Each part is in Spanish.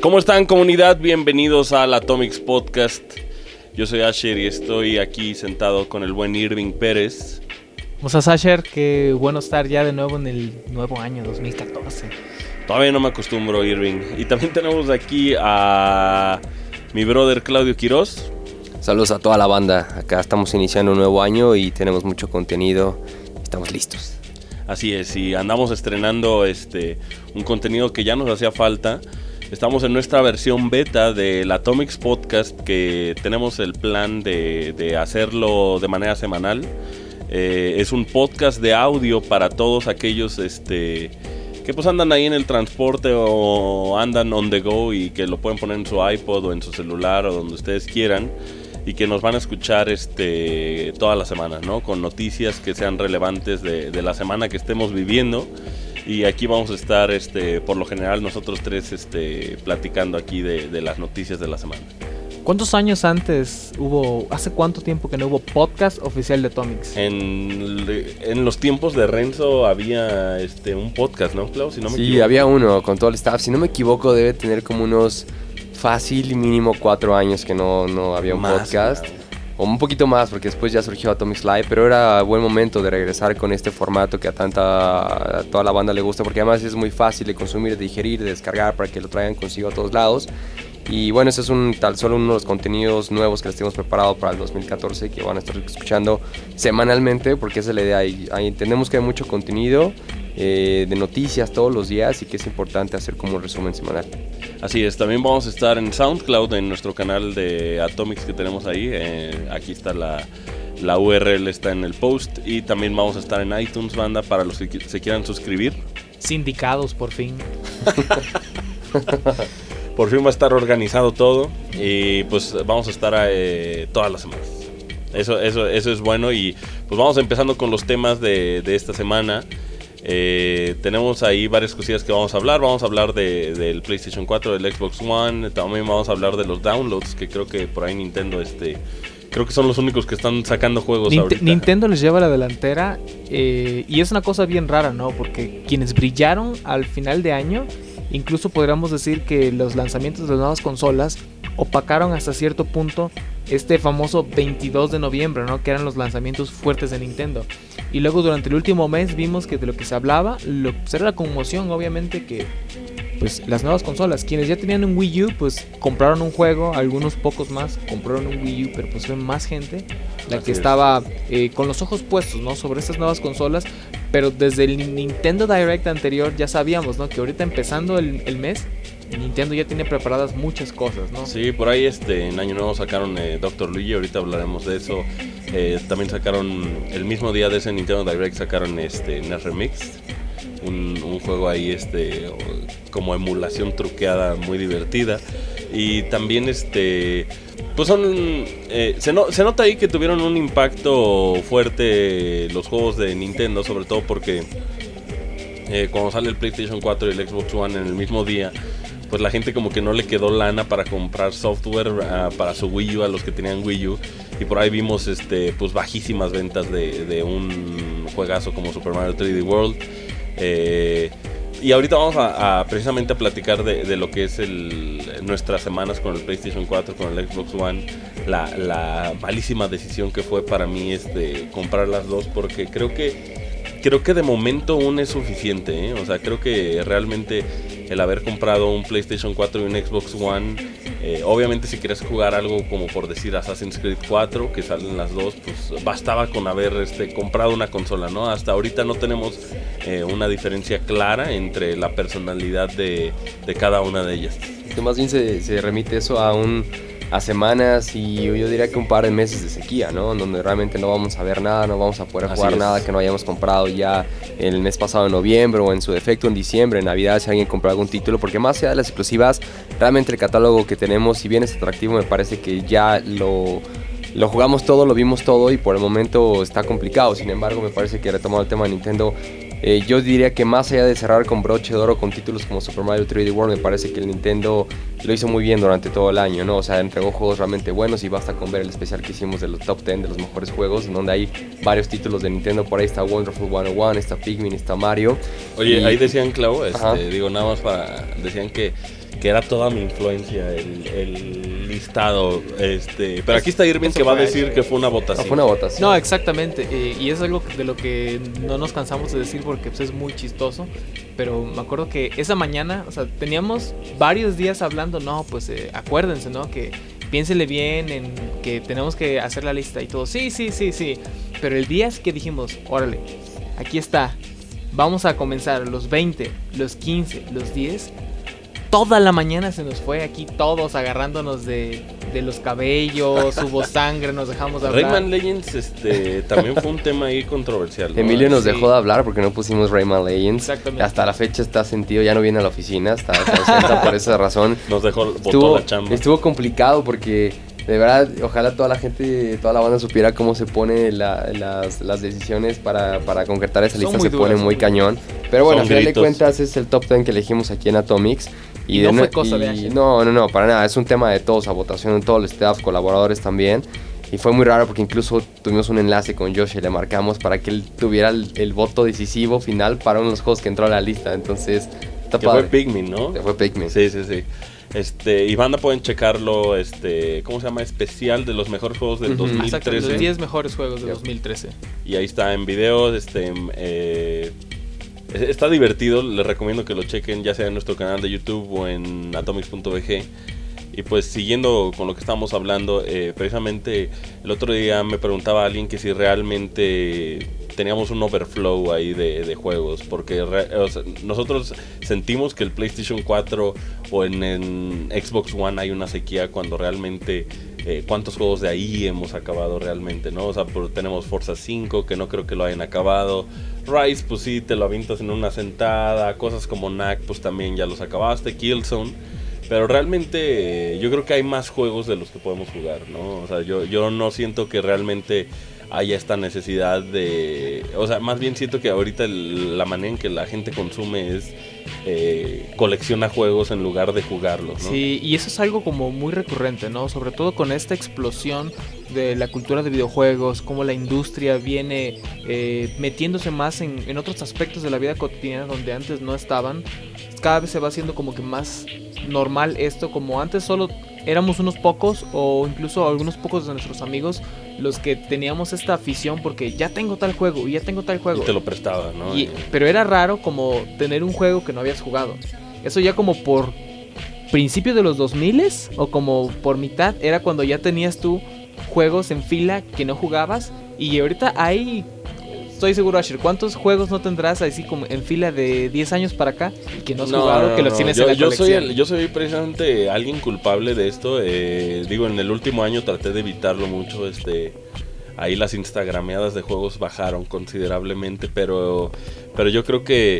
¿Cómo están, comunidad? Bienvenidos al Atomics Podcast. Yo soy Asher y estoy aquí sentado con el buen Irving Pérez. ¿Cómo estás, Asher? Qué bueno estar ya de nuevo en el nuevo año 2014. Todavía no me acostumbro, Irving. Y también tenemos aquí a mi brother Claudio Quiroz. Saludos a toda la banda. Acá estamos iniciando un nuevo año y tenemos mucho contenido. Estamos listos. Así es, y andamos estrenando un contenido que ya nos hacía falta. Estamos en nuestra versión beta del Atomics Podcast, que tenemos el plan de hacerlo de manera semanal. Es un podcast de audio para todos aquellos que pues andan ahí en el transporte o andan on the go y que lo pueden poner en su iPod o en su celular o donde ustedes quieran, y que nos van a escuchar toda la semana, ¿no? Con noticias que sean relevantes de la semana que estemos viviendo. Y aquí vamos a estar, por lo general, nosotros tres platicando aquí de las noticias de la semana. ¿Cuántos años antes hace cuánto tiempo que no hubo podcast oficial de Atomics? En los tiempos de Renzo había un podcast, ¿no, Clau? Si no me equivoco. Había uno con todo el staff. Si no me equivoco, debe tener como unos fácil mínimo 4 años que no había un podcast. Claro. O un poquito más, porque después ya surgió Atomics Live, pero era buen momento de regresar con este formato que a toda la banda le gusta, porque además es muy fácil de consumir, de digerir, de descargar para que lo traigan consigo a todos lados. Y bueno, ese es solo uno de los contenidos nuevos que les tenemos preparado para el 2014, que van a estar escuchando semanalmente, porque esa es la idea. Ahí entendemos que hay mucho contenido de noticias todos los días y que es importante hacer como un resumen semanal. Así es, también vamos a estar en SoundCloud, en nuestro canal de Atomics que tenemos ahí. Aquí está la URL, está en el post. Y también vamos a estar en iTunes, banda, para los que se quieran suscribir. Sindicados, por fin. Por fin va a estar organizado todo. Y pues vamos a estar todas las semanas. Eso es bueno. Y pues vamos empezando con los temas de esta semana. Tenemos ahí varias cosillas que vamos a hablar. Vamos a hablar del PlayStation 4, del Xbox One. También vamos a hablar de los downloads, que creo que por ahí Nintendo creo que son los únicos que están sacando juegos ahorita. Nintendo les lleva la delantera, y es una cosa bien rara, ¿no? Porque quienes brillaron al final de año, incluso podríamos decir que los lanzamientos de las nuevas consolas opacaron hasta cierto punto este famoso 22 de noviembre, ¿no? Que eran los lanzamientos fuertes de Nintendo. Y luego durante el último mes vimos que de lo que se hablaba, pues era la conmoción, obviamente, que pues las nuevas consolas, quienes ya tenían un Wii U, pues compraron un juego, algunos pocos más compraron un Wii U, pero pues fue más gente la que estaba con los ojos puestos, ¿no? Sobre estas nuevas consolas. Pero desde el Nintendo Direct anterior ya sabíamos, ¿no? Que ahorita empezando el mes, Nintendo ya tiene preparadas muchas cosas, ¿no? Sí, por ahí en Año Nuevo sacaron Dr. Luigi, ahorita hablaremos de eso. También sacaron, el mismo día de ese Nintendo Direct, sacaron NES Remix, un juego ahí como emulación truqueada muy divertida. Y también pues se nota ahí que tuvieron un impacto fuerte los juegos de Nintendo, sobre todo porque cuando sale el PlayStation 4 y el Xbox One en el mismo día, pues la gente como que no le quedó lana para comprar software para su Wii U a los que tenían Wii U. Y por ahí vimos pues bajísimas ventas de un juegazo como Super Mario 3D World. Y ahorita vamos a precisamente a platicar de lo que es nuestras semanas con el PlayStation 4, con el Xbox One. La malísima decisión que fue para mí comprar las dos, porque creo que de momento una es suficiente, ¿eh? O sea, creo que realmente el haber comprado un PlayStation 4 y un Xbox One, obviamente si quieres jugar algo como por decir Assassin's Creed 4, que salen las dos, pues bastaba con haber comprado una consola, ¿no? Hasta ahorita no tenemos una diferencia clara entre la personalidad de cada una de ellas. Que más bien se remite eso a semanas y yo diría que un par de meses de sequía, ¿no? En donde realmente no vamos a ver nada, no vamos a poder jugar nada que no hayamos comprado ya el mes pasado en noviembre, o en su defecto en diciembre, en Navidad, si alguien compró algún título, porque más allá de las exclusivas, realmente el catálogo que tenemos, si bien es atractivo, me parece que ya lo jugamos todo, lo vimos todo y por el momento está complicado. Sin embargo, me parece que retomando el tema de Nintendo, yo diría que más allá de cerrar con broche de oro con títulos como Super Mario 3D World, me parece que el Nintendo lo hizo muy bien durante todo el año, ¿no? O sea, entregó juegos realmente buenos y basta con ver el especial que hicimos de los top 10 de los mejores juegos, en donde hay varios títulos de Nintendo. Por ahí está Wonderful 101, está Pikmin, está Mario. Oye, ahí decían, Clau, digo nada más decían que que era toda mi influencia el listado, pero aquí está Irving que va a decir que fue una votación. No, fue una votación. No, exactamente, y es algo de lo que no nos cansamos de decir porque pues, es muy chistoso, pero me acuerdo que esa mañana, o sea, teníamos varios días hablando, no, pues acuérdense, ¿no? Que piénsenle bien en que tenemos que hacer la lista y todo, sí, pero el día es que dijimos, órale, aquí está, vamos a comenzar los 20, los 15, los 10. Toda la mañana se nos fue aquí todos agarrándonos de los cabellos, hubo sangre, nos dejamos de hablar. Rayman Legends también fue un tema ahí controversial, ¿no? Emilio nos dejó de hablar porque no pusimos Rayman Legends. Exactamente. Hasta la fecha está sentido, ya no viene a la oficina, está ausente por esa razón. Nos botó la chamba. Estuvo complicado porque de verdad, ojalá toda la gente, toda la banda supiera cómo se pone las decisiones para concretar esa lista. Se pone muy cañón. Pero bueno, al final de cuentas es el top 10 que elegimos aquí en Atomics. Y no fue cosa de Asher. No, para nada. Es un tema de todos, a votación, todo el staff, colaboradores también. Y fue muy raro porque incluso tuvimos un enlace con Josh y le marcamos para que él tuviera el voto decisivo final para uno de los juegos que entró a la lista. Entonces, está que padre. Fue Pikmin, ¿no? Que fue Pikmin. Sí. Y banda pueden checarlo, ¿cómo se llama? Especial de los mejores juegos del 2013. Exacto, los 10 mejores juegos de 2013. Y ahí está en video, está divertido, les recomiendo que lo chequen ya sea en nuestro canal de YouTube o en atomics.bg. Y pues siguiendo con lo que estábamos hablando, precisamente el otro día me preguntaba alguien que si realmente teníamos un overflow ahí de juegos, porque nosotros sentimos que el PlayStation 4 o en Xbox One hay una sequía cuando realmente cuántos juegos de ahí hemos acabado realmente, ¿no? O sea, tenemos Forza 5 que no creo que lo hayan acabado, Rise pues sí, te lo avientas en una sentada, cosas como Knack pues también ya los acabaste, Killzone. Pero realmente yo creo que hay más juegos de los que podemos jugar, ¿no? O sea, yo no siento que realmente haya esta necesidad de... O sea, más bien siento que ahorita la manera en que la gente consume es... colecciona juegos en lugar de jugarlos, ¿no? Sí, y eso es algo como muy recurrente, ¿no? Sobre todo con esta explosión de la cultura de videojuegos, cómo la industria viene metiéndose más en otros aspectos de la vida cotidiana donde antes no estaban. Cada vez se va haciendo como que más normal esto, como antes solo éramos unos pocos o incluso algunos pocos de nuestros amigos los que teníamos esta afición porque ya tengo tal juego y ya tengo tal juego. Y te lo prestaba, ¿no? Pero era raro como tener un juego que no habías jugado. Eso ya como por principio de los 2000s o como por mitad era cuando ya tenías tú juegos en fila que no jugabas. Y ahorita hay, estoy seguro, Asher, ¿cuántos juegos no tendrás así como en fila de 10 años para acá y que no has jugado, que los tienes en la colección? Yo soy precisamente alguien culpable de esto. Digo, en el último año traté de evitarlo mucho. Ahí las instagrameadas de juegos bajaron considerablemente, pero yo creo que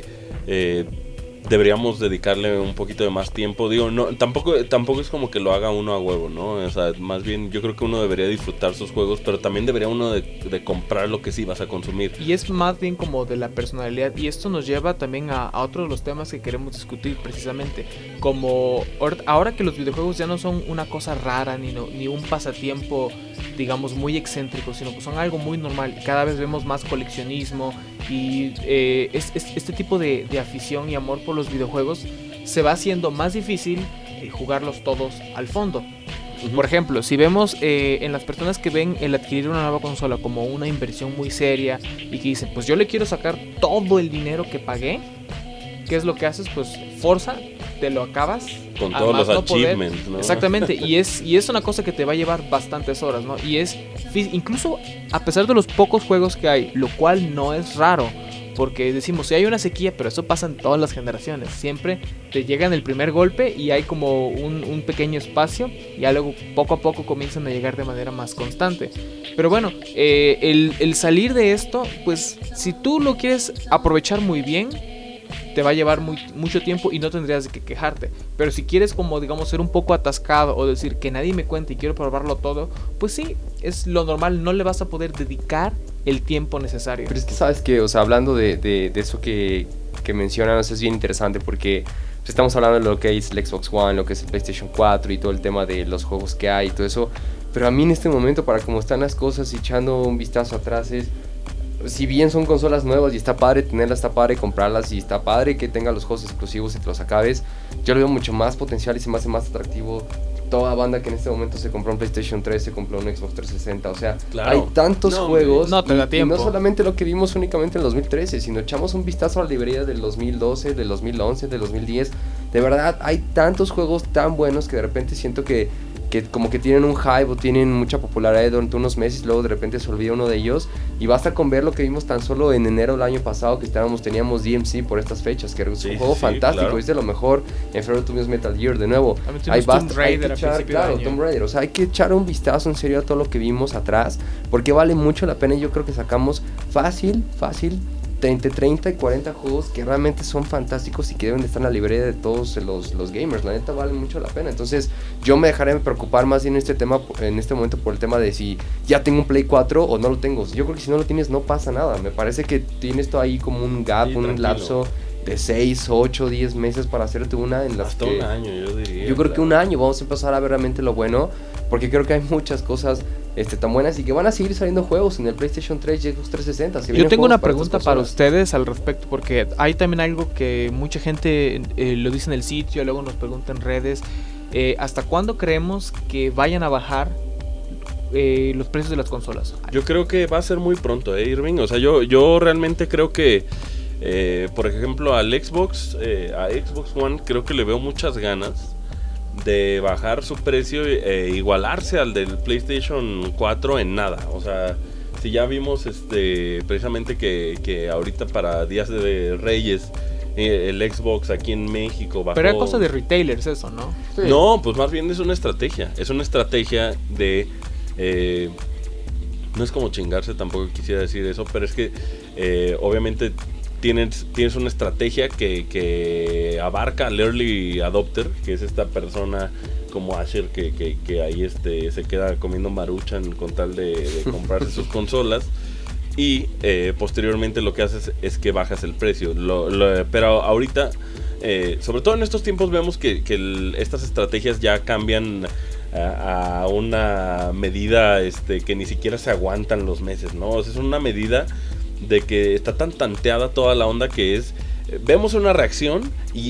deberíamos dedicarle un poquito de más tiempo. Digo, no, tampoco es como que lo haga uno a huevo, ¿no? O sea, más bien yo creo que uno debería disfrutar sus juegos, pero también debería uno de comprar lo que sí vas a consumir. Y es más bien como de la personalidad, y esto nos lleva también a otro de los temas que queremos discutir precisamente, como ahora que los videojuegos ya no son una cosa rara ni un pasatiempo, digamos, muy excéntrico, sino que son algo muy normal, y cada vez vemos más coleccionismo y este tipo de afición y amor por los videojuegos se va haciendo más difícil jugarlos todos al fondo. Por ejemplo, si vemos en las personas que ven el adquirir una nueva consola como una inversión muy seria y que dicen, pues yo le quiero sacar todo el dinero que pagué, ¿qué es lo que haces? Pues Forza, te lo acabas con todos los achievements, ¿no? Exactamente, y es una cosa que te va a llevar bastantes horas, ¿no? Y es incluso a pesar de los pocos juegos que hay, lo cual no es raro, porque decimos, si hay una sequía, pero eso pasa en todas las generaciones, siempre te llegan el primer golpe y hay como un pequeño espacio y ya luego poco a poco comienzan a llegar de manera más constante. Pero bueno, el salir de esto, pues si tú lo quieres aprovechar muy bien, te va a llevar mucho tiempo y no tendrías de qué quejarte. Pero si quieres como digamos ser un poco atascado o decir que nadie me cuente y quiero probarlo todo, pues sí, es lo normal, no le vas a poder dedicar el tiempo necesario. Pero es que sabes que, o sea, hablando de eso que mencionas, es bien interesante porque pues, estamos hablando de lo que es el Xbox One, lo que es el PlayStation 4 y todo el tema de los juegos que hay y todo eso. Pero a mí en este momento, para cómo están las cosas, echando un vistazo atrás, si bien son consolas nuevas y está padre tenerlas, está padre comprarlas y está padre que tenga los juegos exclusivos y te los acabes, yo le veo mucho más potencial y se me hace más atractivo toda banda que en este momento se compró un PlayStation 3, se compró un Xbox 360, o sea, claro, hay tantos juegos, no te da tiempo. Y no solamente lo que vimos únicamente en el 2013, sino echamos un vistazo a la librería del 2012, del 2011, del 2010, de verdad hay tantos juegos tan buenos que de repente siento que como que tienen un hype o tienen mucha popularidad durante unos meses, luego de repente se olvida uno de ellos, y basta con ver lo que vimos tan solo en enero del año pasado, que teníamos DMC por estas fechas, que es un juego fantástico, claro. Es de lo mejor. En febrero tuvimos Metal Gear de nuevo, hay Tomb Raider, Tomb Raider, o sea, hay que echar un vistazo en serio a todo lo que vimos atrás, porque vale mucho la pena, y yo creo que sacamos fácil entre 30 y 40 juegos que realmente son fantásticos y que deben de estar en la librería de todos los gamers. La neta vale mucho la pena. Entonces yo me dejaré preocupar más bien en este momento por el tema de si ya tengo un Play 4 o no lo tengo. Yo creo que si no lo tienes no pasa nada. Me parece que tienes todo ahí como un gap, sí, un lapso de 6, 8, 10 meses para hacerte una en las hasta un año, yo diría. Yo creo que un año vamos a empezar a ver realmente lo bueno, porque creo que hay muchas cosas tan buenas y que van a seguir saliendo juegos en el PlayStation 3 y Xbox 360. Yo tengo una pregunta para ustedes al respecto, porque hay también algo que mucha gente lo dice en el sitio, luego nos pregunta en redes. ¿Hasta cuándo creemos que vayan a bajar los precios de las consolas? Yo creo que va a ser muy pronto, Irving. O sea, yo realmente creo que por ejemplo a Xbox One creo que le veo muchas ganas de bajar su precio e igualarse al del PlayStation 4 en nada. O sea, si ya vimos precisamente que ahorita para Días de Reyes el Xbox aquí en México bajó. Pero es cosa de retailers eso, ¿no? Sí. No, pues más bien es una estrategia. Es una estrategia de no es como chingarse, tampoco quisiera decir eso, pero es que obviamente tienes una estrategia que abarca al early adopter, que es esta persona como Asher que ahí se queda comiendo maruchan con tal de comprarse sus consolas, y posteriormente lo que haces es que bajas el precio. Pero ahorita, sobre todo en estos tiempos, vemos que estas estrategias ya cambian a una medida que ni siquiera se aguantan los meses, ¿no? O sea, es una medida de que está tan tanteada toda la onda que es, vemos una reacción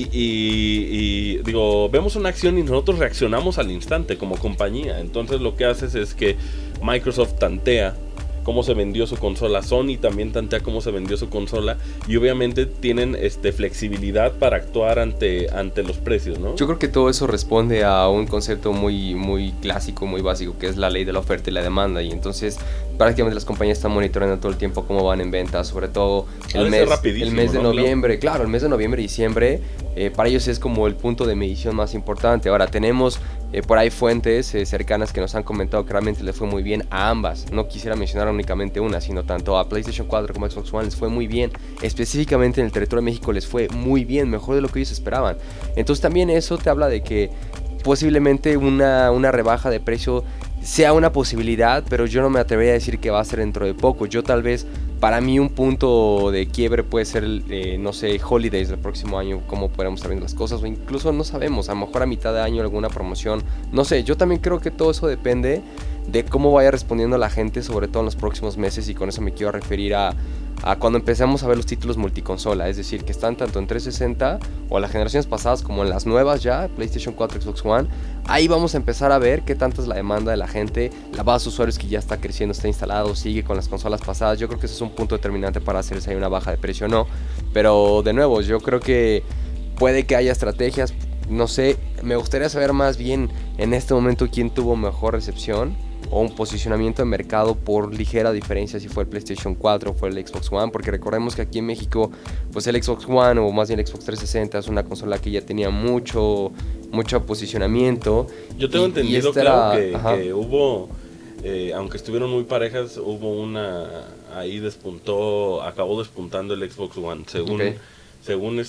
y digo, vemos una acción y nosotros reaccionamos al instante como compañía. Entonces lo que haces es que Microsoft tantea cómo se vendió su consola, Sony también tantea cómo se vendió su consola, y obviamente tienen flexibilidad para actuar ante los precios, ¿no? Yo creo que todo eso responde a un concepto muy, muy clásico, muy básico, que es la ley de la oferta y la demanda, y entonces prácticamente las compañías están monitoreando todo el tiempo cómo van en ventas, sobre todo el mes de noviembre, claro, el mes de noviembre y diciembre, para ellos es como el punto de medición más importante. Ahora tenemos por ahí fuentes cercanas que nos han comentado que realmente les fue muy bien a ambas. No quisiera mencionar únicamente una, sino tanto a PlayStation 4 como a Xbox One les fue muy bien. Específicamente en el territorio de México les fue muy bien, mejor de lo que ellos esperaban. Entonces también eso te habla de que posiblemente una rebaja de precio sea una posibilidad, pero yo no me atrevería a decir que va a ser dentro de poco. Yo tal vez, para mí un punto de quiebre puede ser, no sé, Holidays del próximo año, cómo podemos estar viendo las cosas, o incluso no sabemos, a lo mejor a mitad de año alguna promoción, no sé. Yo también creo que todo eso depende de cómo vaya respondiendo la gente, sobre todo en los próximos meses, y con eso me quiero referir a cuando empecemos a ver los títulos multiconsola, es decir, que están tanto en 360 o en las generaciones pasadas como en las nuevas ya, PlayStation 4, Xbox One. Ahí vamos a empezar a ver qué tanta es la demanda de la gente, la base de usuarios que ya está creciendo, está instalado, sigue con las consolas pasadas. Yo creo que eso es un punto determinante para hacer si hay una baja de precio o no, pero de nuevo, yo creo que puede que haya estrategias, no sé, me gustaría saber más bien en este momento quién tuvo mejor recepción o un posicionamiento de mercado por ligera diferencia, si fue el PlayStation 4 o fue el Xbox One, porque recordemos que aquí en México pues el Xbox One, o más bien el Xbox 360, es una consola que ya tenía mucho posicionamiento. Yo tengo entendido, claro, que hubo, aunque estuvieron muy parejas, hubo una, ahí acabó despuntando el Xbox One, según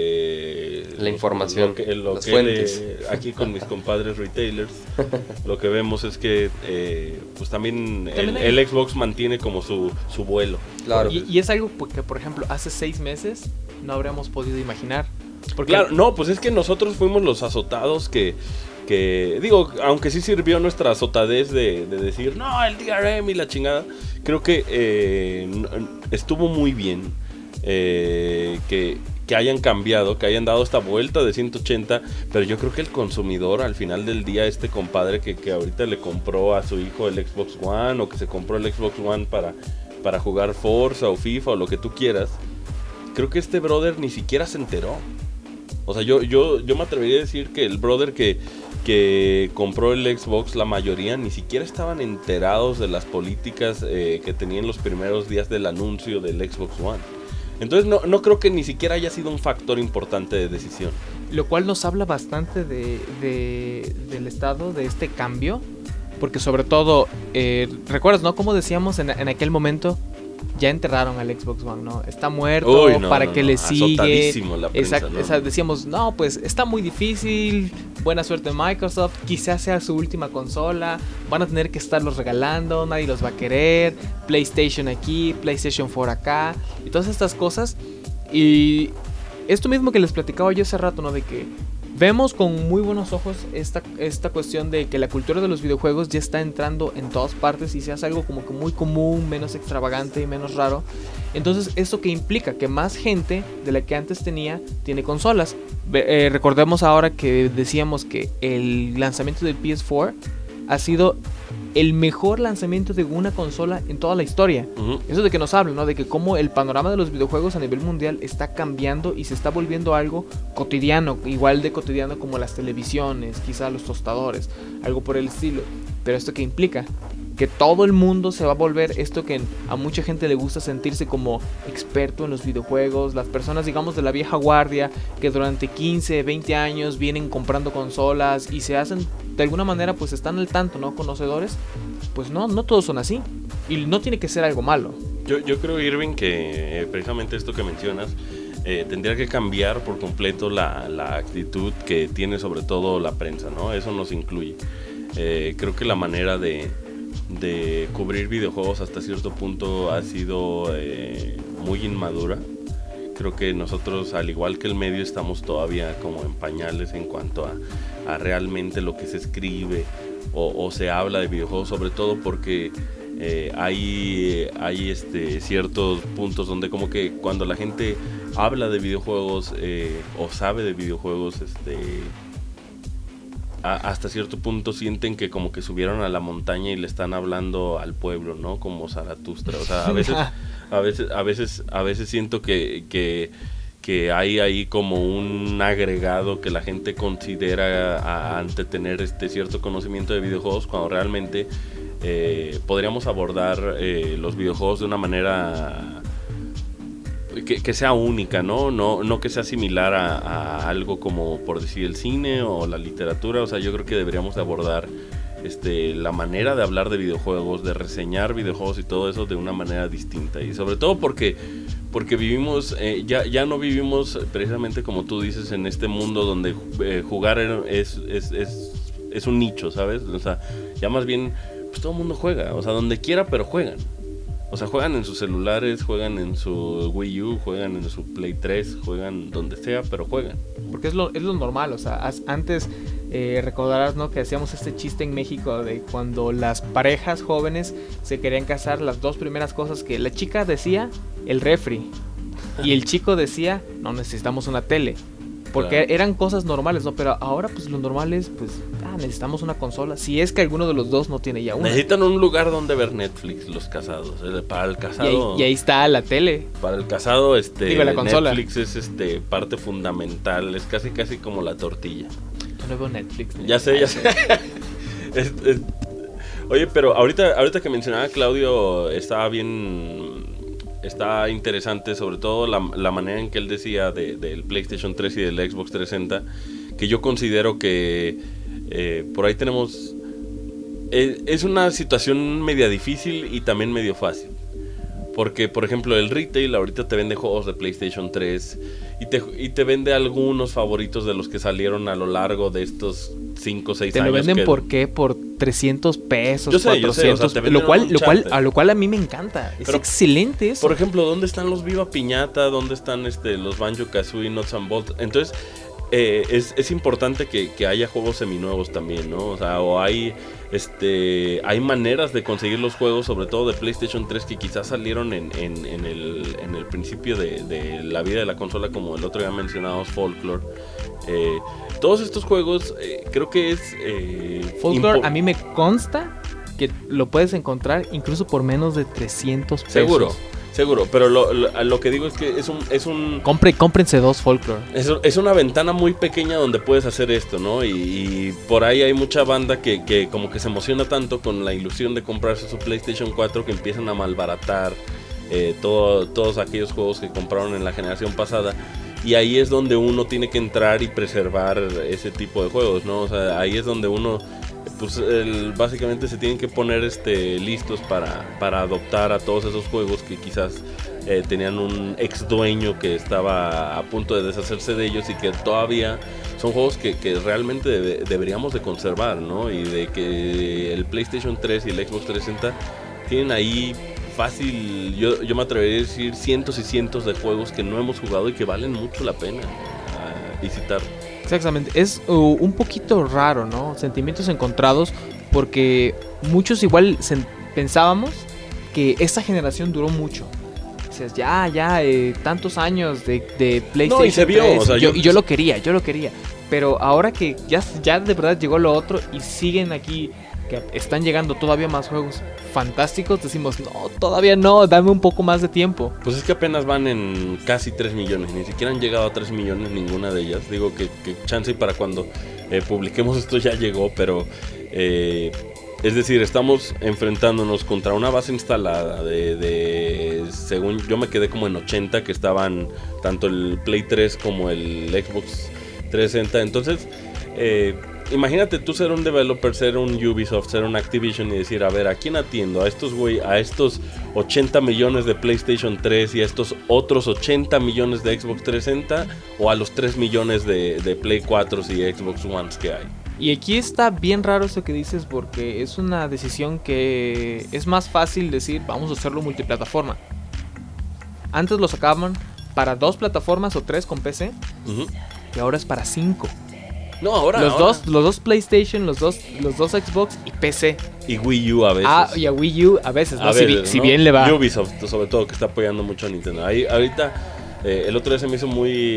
la información, las fuentes. Aquí con mis compadres retailers, lo que vemos es que pues también el Xbox mantiene como su vuelo. Claro. Y es algo que, por ejemplo, hace 6 meses no habríamos podido imaginar. Claro, no, pues es que nosotros fuimos los azotados que digo, aunque sí sirvió nuestra azotadez de decir, no, el DRM y la chingada, creo que estuvo muy bien que hayan cambiado, que hayan dado esta vuelta de 180, pero yo creo que el consumidor al final del día, este compadre que ahorita le compró a su hijo el Xbox One, o que se compró el Xbox One para jugar Forza o FIFA o lo que tú quieras, creo que este brother ni siquiera se enteró. O sea, yo me atrevería a decir que el brother que compró el Xbox, la mayoría ni siquiera estaban enterados de las políticas que tenían los primeros días del anuncio del Xbox One. Entonces no creo que ni siquiera haya sido un factor importante de decisión. Lo cual nos habla bastante del estado de este cambio. Porque sobre todo, ¿recuerdas, no? Como decíamos en aquel momento, ya enterraron al Xbox One, ¿no? Está muerto, le sigue. La prensa, exacto, decíamos, no, pues está muy difícil, buena suerte Microsoft, quizás sea su última consola, van a tener que estarlos regalando, nadie los va a querer, PlayStation aquí, PlayStation 4 acá, y todas estas cosas. Y esto mismo que les platicaba yo hace rato, ¿no? De que vemos con muy buenos ojos esta cuestión de que la cultura de los videojuegos ya está entrando en todas partes y se hace algo como que muy común, menos extravagante y menos raro. Entonces, ¿esto qué implica? Que más gente de la que antes tiene consolas. Recordemos ahora que decíamos que el lanzamiento del PS4 ha sido el mejor lanzamiento de una consola en toda la historia. Eso de que nos habla, ¿no? De que cómo el panorama de los videojuegos a nivel mundial está cambiando y se está volviendo algo cotidiano, igual de cotidiano como las televisiones, quizá los tostadores, algo por el estilo. Pero ¿esto qué implica? Que todo el mundo se va a volver esto que a mucha gente le gusta sentirse como experto en los videojuegos. Las personas, digamos, de la vieja guardia que durante 15, 20 años vienen comprando consolas y se hacen, de alguna manera, pues están al tanto, ¿no? Conocedores. Pues no todos son así. Y no tiene que ser algo malo. Yo creo, Irving, que precisamente esto que mencionas tendría que cambiar por completo la actitud que tiene sobre todo la prensa, ¿no? Eso nos incluye. Creo que la manera de cubrir videojuegos hasta cierto punto ha sido muy inmadura. Creo que nosotros, al igual que el medio, estamos todavía como en pañales en cuanto a realmente lo que se escribe o se habla de videojuegos, sobre todo porque hay ciertos puntos donde como que cuando la gente habla de videojuegos o sabe de videojuegos, hasta cierto punto sienten que como que subieron a la montaña y le están hablando al pueblo, ¿no? Como Zaratustra. O sea, a veces siento que hay ahí como un agregado que la gente considera ante tener cierto conocimiento de videojuegos, cuando realmente podríamos abordar los videojuegos de una manera que sea única, no que sea similar a algo como, por decir, el cine o la literatura. O sea, yo creo que deberíamos de abordar la manera de hablar de videojuegos, de reseñar videojuegos y todo eso de una manera distinta. Y sobre todo porque vivimos, ya no vivimos precisamente como tú dices en este mundo donde jugar es un nicho, ¿sabes? O sea, ya más bien pues todo el mundo juega, o sea, donde quiera, pero juegan. O sea, juegan en sus celulares, juegan en su Wii U, juegan en su Play 3, juegan donde sea, pero juegan. Porque es lo normal, o sea, antes recordarás, ¿no? Que hacíamos este chiste en México de cuando las parejas jóvenes se querían casar, las dos primeras cosas que la chica decía, el refri, y el chico decía, no, necesitamos una tele. Porque claro, eran cosas normales, ¿no? Pero ahora, pues, lo normal es, pues, necesitamos una consola. Si es que alguno de los dos no tiene ya una. Necesitan un lugar donde ver Netflix, los casados. Para el casado... Y ahí está la tele. Para el casado, la consola. Netflix es parte fundamental. Es casi como la tortilla. Yo no veo Netflix. Ya sé. Oye, pero ahorita que mencionaba Claudio, está interesante, sobre todo la manera en que él decía del PlayStation 3 y del Xbox 360, que yo considero que por ahí tenemos... es una situación media difícil y también medio fácil. Porque, por ejemplo, el retail ahorita te vende juegos de PlayStation 3 y te vende algunos favoritos de los que salieron a lo largo de estos 5 o 6 años. ¿Te lo venden por qué? ¿Por 300 pesos, yo sé, 400, o sea, lo cual a mí me encanta. Es excelente eso. Por ejemplo, ¿dónde están los Viva Piñata? ¿Dónde están los Banjo-Kazooie, Nuts and Bolts? Entonces, es importante que haya juegos seminuevos también, ¿no? O sea, hay maneras de conseguir los juegos, sobre todo de PlayStation 3, que quizás salieron en el principio de la vida de la consola, como el otro día mencionábamos, Folklore. Todos estos juegos, creo que es... Folklore, a mí me consta que lo puedes encontrar incluso por menos de 300 pesos. Seguro, pero lo que digo es que es un cómprense 2 Folklore. Es una ventana muy pequeña donde puedes hacer esto, ¿no? Y por ahí hay mucha banda que como que se emociona tanto con la ilusión de comprarse su PlayStation 4 que empiezan a malbaratar todos aquellos juegos que compraron en la generación pasada. Y ahí es donde uno tiene que entrar y preservar ese tipo de juegos, ¿no? O sea, ahí es donde uno... pues básicamente se tienen que poner listos para adoptar a todos esos juegos que quizás tenían un ex dueño que estaba a punto de deshacerse de ellos y que todavía son juegos que realmente deberíamos de conservar, ¿no? Y de que el PlayStation 3 y el Xbox 360 tienen ahí fácil, yo me atrevería a decir cientos y cientos de juegos que no hemos jugado y que valen mucho la pena visitar. Exactamente, es un poquito raro, ¿no? Sentimientos encontrados, porque muchos igual pensábamos que esta generación duró mucho. O sea, ya, tantos años de PlayStation. No, y se vio, 3, o sea, yo lo quería. Pero ahora que ya de verdad llegó lo otro y siguen aquí, que están llegando todavía más juegos fantásticos, decimos, no, todavía no, dame un poco más de tiempo. Pues es que apenas van en casi 3 millones, ni siquiera han llegado a 3 millones ninguna de ellas. Digo que chance y para cuando publiquemos esto ya llegó, pero es decir, estamos enfrentándonos contra una base instalada de según yo me quedé como en 80, que estaban tanto el Play 3 como el Xbox 360. Entonces, imagínate tú ser un developer, ser un Ubisoft, ser un Activision y decir, a ver, ¿a quién atiendo? ¿A estos 80 millones de PlayStation 3 y a estos otros 80 millones de Xbox 360? ¿O a los 3 millones de Play 4 y Xbox One que hay? Y aquí está bien raro eso que dices, porque es una decisión que es más fácil decir, vamos a hacerlo multiplataforma. Antes lo sacaban para 2 plataformas o 3 con PC, y ahora es para 5. No, ahora los dos PlayStation, los dos Xbox y PC. Y Wii U a veces. Y a Wii U a veces, ¿no? Si bien le va. Ubisoft, sobre todo, que está apoyando mucho a Nintendo. Ahorita, el otro día se me hizo muy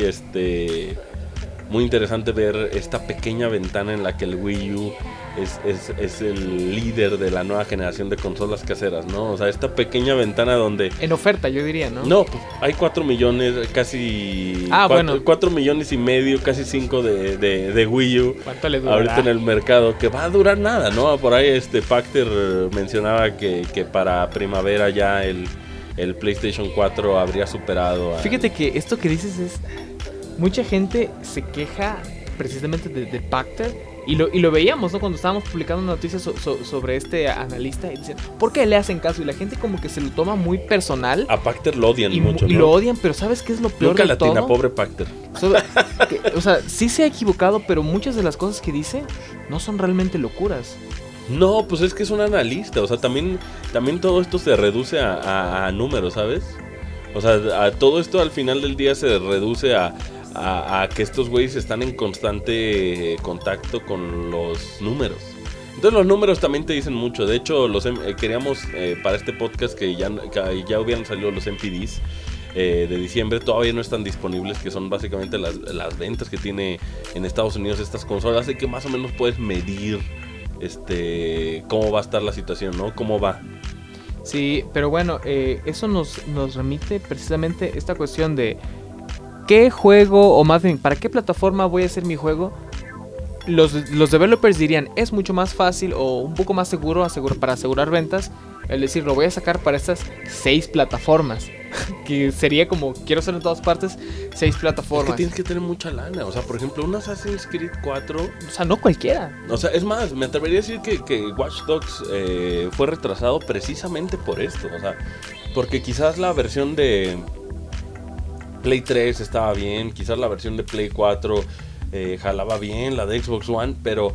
interesante ver esta pequeña ventana en la que el Wii U es el líder de la nueva generación de consolas caseras, ¿no? O sea, esta pequeña ventana donde... En oferta, yo diría, ¿no? No, pues hay 4 millones, casi... 4 millones y medio, casi 5 de Wii U. ¿Cuánto le durará? Ahorita en el mercado, que va a durar nada, ¿no? Por ahí Pacter mencionaba que para primavera ya el PlayStation 4 habría superado Fíjate que esto que dices es... Mucha gente se queja precisamente de Pacter y lo veíamos, ¿no? Cuando estábamos publicando noticias sobre este analista y dicen, ¿por qué le hacen caso? Y la gente como que se lo toma muy personal. A Pacter lo odian mucho, ¿no? Y lo odian, pero ¿sabes qué es lo peor Nunca de todo? latina, pobre Pacter. O sea, sí se ha equivocado, pero muchas de las cosas que dice no son realmente locuras. No, pues es que es un analista, o sea, también todo esto se reduce a números, ¿sabes? O sea, a todo esto al final del día se reduce a que estos güeyes están en constante contacto con los números. Entonces los números también te dicen mucho. De hecho, queríamos para este podcast que ya hubieran salido los NPDs de diciembre. Todavía no están disponibles, que son básicamente las ventas que tiene en Estados Unidos estas consolas. Así que más o menos puedes medir cómo va a estar la situación, ¿no? Cómo va. Sí, pero bueno, eso nos remite precisamente esta cuestión de ¿qué juego, o más bien, para qué plataforma voy a hacer mi juego? Los developers dirían, es mucho más fácil o un poco más seguro para asegurar ventas, el decir, lo voy a sacar para estas 6 plataformas. Que sería como, quiero hacer en todas partes 6 plataformas. Es que tienes que tener mucha lana. O sea, por ejemplo, un Assassin's Creed 4... O sea, no cualquiera. O sea, es más, me atrevería a decir que Watch Dogs fue retrasado precisamente por esto. O sea, porque quizás la versión de Play 3 estaba bien, quizás la versión de Play 4 jalaba bien, la de Xbox One, pero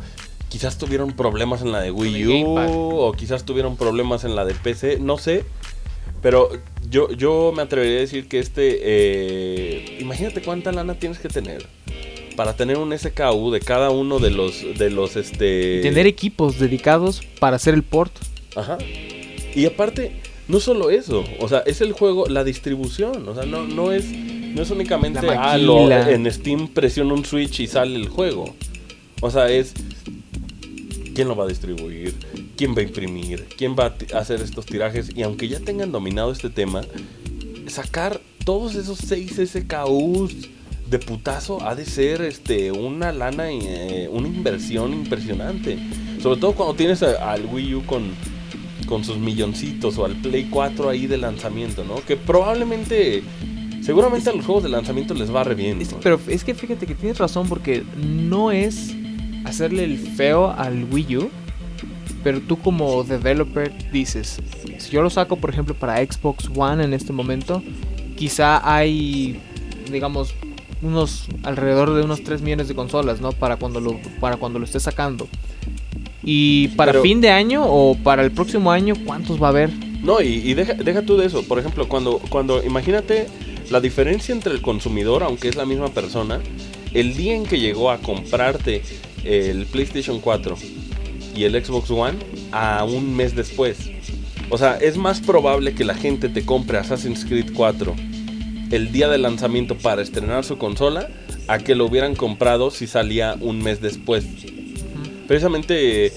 quizás tuvieron problemas en la de Wii U, o quizás tuvieron problemas en la de PC, no sé. Pero yo me atrevería a decir que imagínate cuánta lana tienes que tener para tener un SKU de cada uno de los tener equipos dedicados para hacer el port. Ajá. Y aparte, no solo eso, o sea, es el juego, la distribución, o sea, no es únicamente en Steam presiona un switch y sale el juego. O sea, es quién lo va a distribuir, quién va a imprimir, quién va a hacer estos tirajes. Y aunque ya tengan dominado este tema, sacar todos esos 6 SKUs de putazo ha de ser una lana, una inversión impresionante. Sobre todo cuando tienes al Wii U con sus milloncitos, o al Play 4 ahí de lanzamiento, ¿no? Que seguramente a los juegos de lanzamiento les va re bien, ¿no? Pero es que fíjate que tienes razón, porque no es hacerle el feo al Wii U, pero tú como developer dices, si yo lo saco por ejemplo para Xbox One en este momento, quizá hay, digamos, alrededor de unos 3 millones de consolas, ¿no? Para cuando lo esté sacando. Y para fin de año o para el próximo año, ¿cuántos va a haber? No, y deja tú de eso. Por ejemplo, cuando imagínate la diferencia entre el consumidor, aunque es la misma persona, el día en que llegó a comprarte el PlayStation 4 y el Xbox One a un mes después. O sea, es más probable que la gente te compre Assassin's Creed 4 el día de lanzamiento para estrenar su consola a que lo hubieran comprado si salía un mes después. Precisamente,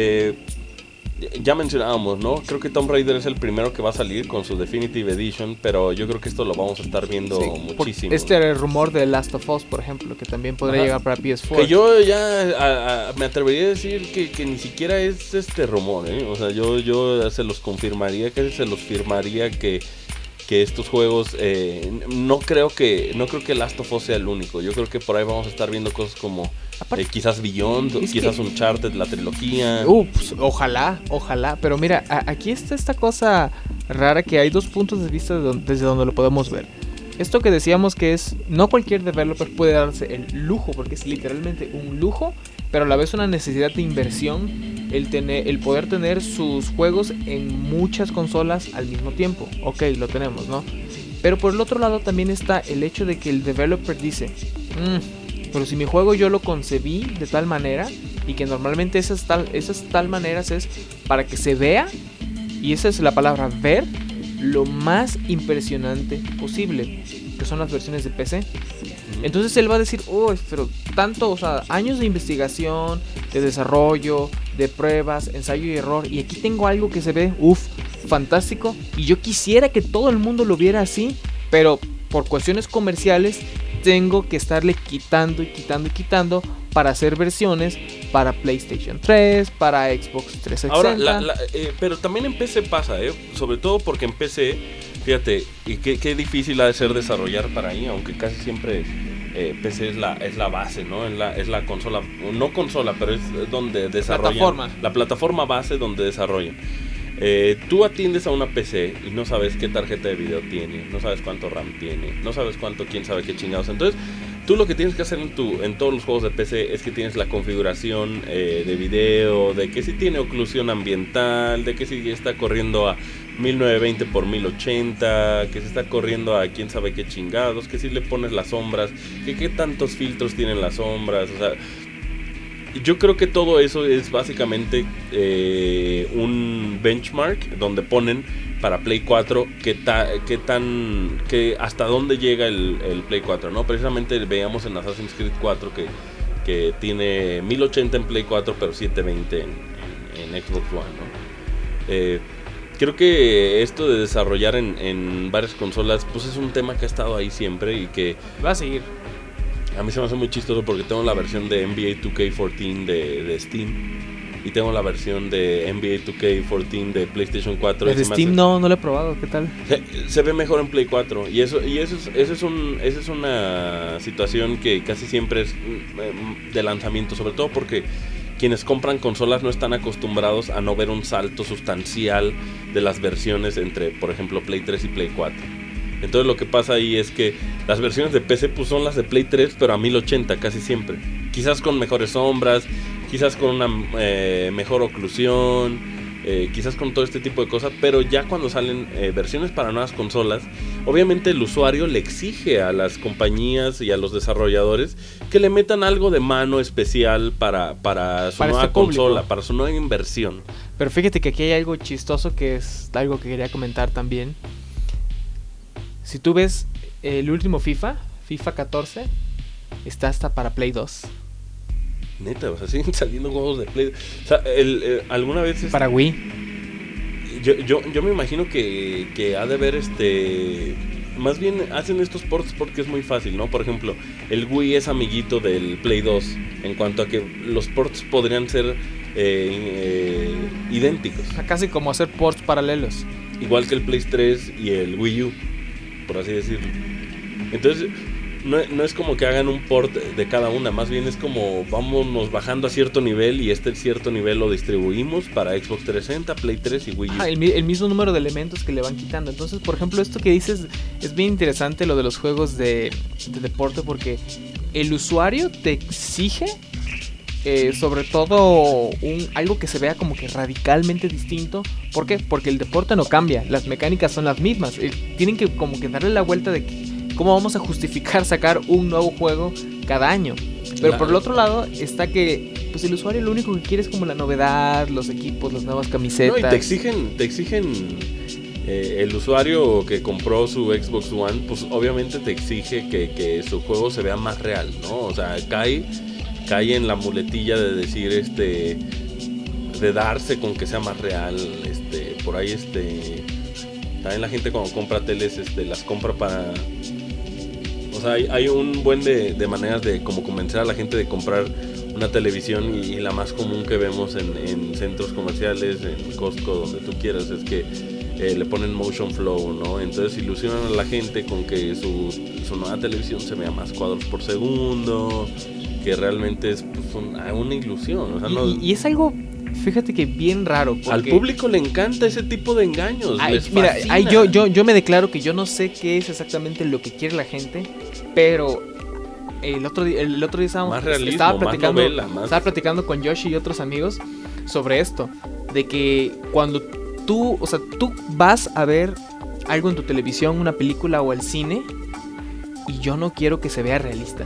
ya mencionábamos, ¿no? Creo que Tomb Raider es el primero que va a salir con su Definitive Edition, pero yo creo que esto lo vamos a estar viendo muchísimo. El rumor de Last of Us, por ejemplo, que también podría llegar para PS4. Que yo ya me atrevería a decir que ni siquiera es rumor, ¿eh? O sea, yo se los confirmaría, se los firmaría que estos juegos, no creo que Last of Us sea el único. Yo creo que por ahí vamos a estar viendo cosas como quizás Beyond, quizás Uncharted, la trilogía. Pues, ojalá, pero mira, aquí está esta cosa rara, que hay 2 puntos de vista desde donde lo podemos ver. Esto que decíamos que no cualquier developer puede darse el lujo, porque es literalmente un lujo, pero a la vez una necesidad de inversión, el poder tener sus juegos en muchas consolas al mismo tiempo. Ok, lo tenemos, ¿no? Pero por el otro lado también está el hecho de que el developer dice, pero si mi juego yo lo concebí de tal manera, y que normalmente esas tal maneras es para que se vea, y esa es la palabra, ver lo más impresionante posible, que son las versiones de PC. Entonces él va a decir, pero tanto, o sea, años de investigación, de desarrollo, de pruebas, ensayo y error, y aquí tengo algo que se ve, fantástico, y yo quisiera que todo el mundo lo viera así, pero por cuestiones comerciales tengo que estarle quitando para hacer versiones para PlayStation 3, para Xbox 360. Ahora, pero también en PC pasa, sobre todo porque en PC, fíjate, y qué difícil ha de ser desarrollar para ahí, aunque casi siempre PC es la base, ¿no? Es la consola, no consola, pero es donde desarrollan. La plataforma base donde desarrollan. Tú atiendes a una PC y no sabes qué tarjeta de video tiene, no sabes cuánto RAM tiene, no sabes cuánto, quién sabe qué chingados. Entonces, tú lo que tienes que hacer en todos los juegos de PC es que tienes la configuración de video, de que si tiene oclusión ambiental, de que si está corriendo a 1920 por 1080, que se está corriendo a quién sabe qué chingados, que si le pones las sombras, que qué tantos filtros tienen las sombras, o sea. Yo creo que todo eso es básicamente un benchmark donde ponen para Play 4 que hasta dónde llega el Play 4, ¿no? Precisamente veíamos en Assassin's Creed 4 que tiene 1080 en Play 4 pero 720 en Xbox One, ¿no? Creo que esto de desarrollar en varias consolas pues es un tema que ha estado ahí siempre y que va a seguir. A mí se me hace muy chistoso porque tengo la versión de NBA 2K14 de Steam y tengo la versión de NBA 2K14 de PlayStation 4. El de Steam no lo he probado, ¿qué tal? Se ve mejor en Play 4 y eso es una situación que casi siempre es de lanzamiento, sobre todo porque quienes compran consolas no están acostumbrados a no ver un salto sustancial de las versiones entre, por ejemplo, Play 3 y Play 4. Entonces lo que pasa ahí es que las versiones de PC pues son las de Play 3 pero a 1080 casi siempre. Quizás con mejores sombras, quizás con una mejor oclusión, quizás con todo este tipo de cosas, pero ya cuando salen versiones para nuevas consolas, obviamente el usuario le exige a las compañías y a los desarrolladores que le metan algo de mano especial para su nueva consola, para su nueva inversión. Pero fíjate que aquí hay algo chistoso que es algo que quería comentar también. Si tú ves el último FIFA 14, está hasta para Play 2. Neta, o sea, siguen saliendo juegos de Play. O sea, alguna vez... Para Wii. Yo me imagino que ha de haber más bien hacen estos ports porque es muy fácil, ¿no? Por ejemplo, el Wii es amiguito del Play 2 en cuanto a que los ports podrían ser idénticos. Casi como hacer ports paralelos. Igual que el Play 3 y el Wii U, por así decirlo. Entonces... No es como que hagan un port de cada una, más bien es como vámonos bajando a cierto nivel y cierto nivel lo distribuimos para Xbox 360, Play 3 y Wii U. El mismo número de elementos que le van quitando. Entonces, por ejemplo, esto que dices es bien interesante, lo de los juegos de deporte, porque el usuario te exige sobre todo algo que se vea como que radicalmente distinto. ¿Por qué? Porque el deporte no cambia, las mecánicas son las mismas. Tienen que como que darle la vuelta de que ¿cómo vamos a justificar sacar un nuevo juego cada año? Pero por el otro lado está que pues el usuario lo único que quiere es como la novedad, los equipos, las nuevas camisetas. No, y te exigen el usuario que compró su Xbox One, pues obviamente te exige que su juego se vea más real, ¿no? O sea, cae en la muletilla de decir de darse con que sea más real, por ahí también la gente cuando compra teles las compra para... O sea, hay un buen de maneras de como convencer a la gente de comprar una televisión y la más común que vemos en centros comerciales, en Costco, donde tú quieras, es que le ponen motion flow, ¿no? Entonces ilusionan a la gente con que su nueva televisión se vea más cuadros por segundo, que realmente es pues, una ilusión. O sea, y es algo... Fíjate que bien raro. Al público le encanta ese tipo de engaños. Mira, yo me declaro que yo no sé qué es exactamente lo que quiere la gente, pero el otro día estaba platicando con Yoshi y otros amigos sobre esto, de que cuando tú vas a ver algo en tu televisión, una película o el cine, y yo no quiero que se vea realista.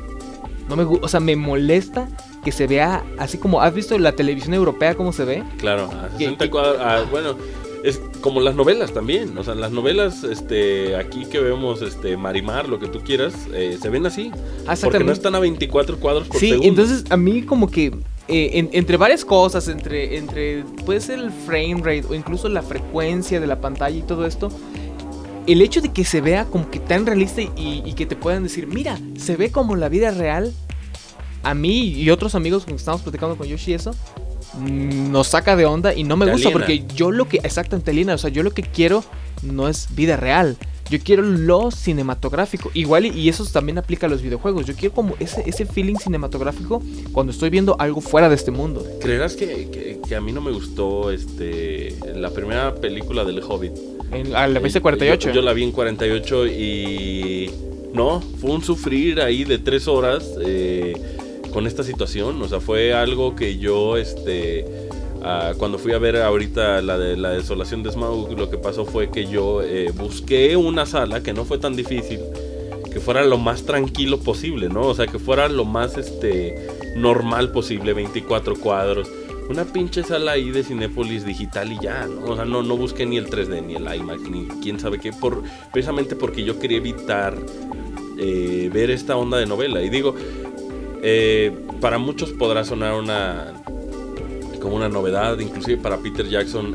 Me molesta que se vea así como... ¿Has visto la televisión europea cómo se ve? Claro, a 60 cuadros... bueno, es como las novelas también. O sea, las novelas aquí que vemos Marimar, lo que tú quieras, se ven así. Porque no están a 24 cuadros por segundo. Sí, entonces a mí como que... entre varias cosas, entre puede ser el frame rate o incluso la frecuencia de la pantalla y todo esto... El hecho de que se vea como que tan realista y que te puedan decir, mira, se ve como la vida real, a mí y otros amigos con que estamos platicando con Yoshi eso, nos saca de onda y no me gusta porque yo lo que... Exactamente, Lina, o sea, yo lo que quiero no es vida real. Yo quiero lo cinematográfico. Igual y eso también aplica a los videojuegos. Yo quiero como ese feeling cinematográfico cuando estoy viendo algo fuera de este mundo. ¿Creerás que a mí no me gustó la primera película del Hobbit? ¿La viste 48? Yo la vi en 48 y... No, fue un sufrir ahí de 3 horas con esta situación. O sea, fue algo que yo... cuando fui a ver ahorita la de la desolación de Smaug, lo que pasó fue que yo busqué una sala que no fue tan difícil, que fuera lo más tranquilo posible, ¿no? O sea, que fuera lo más normal posible, 24 cuadros. Una pinche sala ahí de Cinépolis digital y ya, ¿no? O sea, no busqué ni el 3D, ni el IMAX, ni quién sabe qué, precisamente porque yo quería evitar ver esta onda de novela. Y digo, para muchos podrá sonar como una novedad, inclusive para Peter Jackson,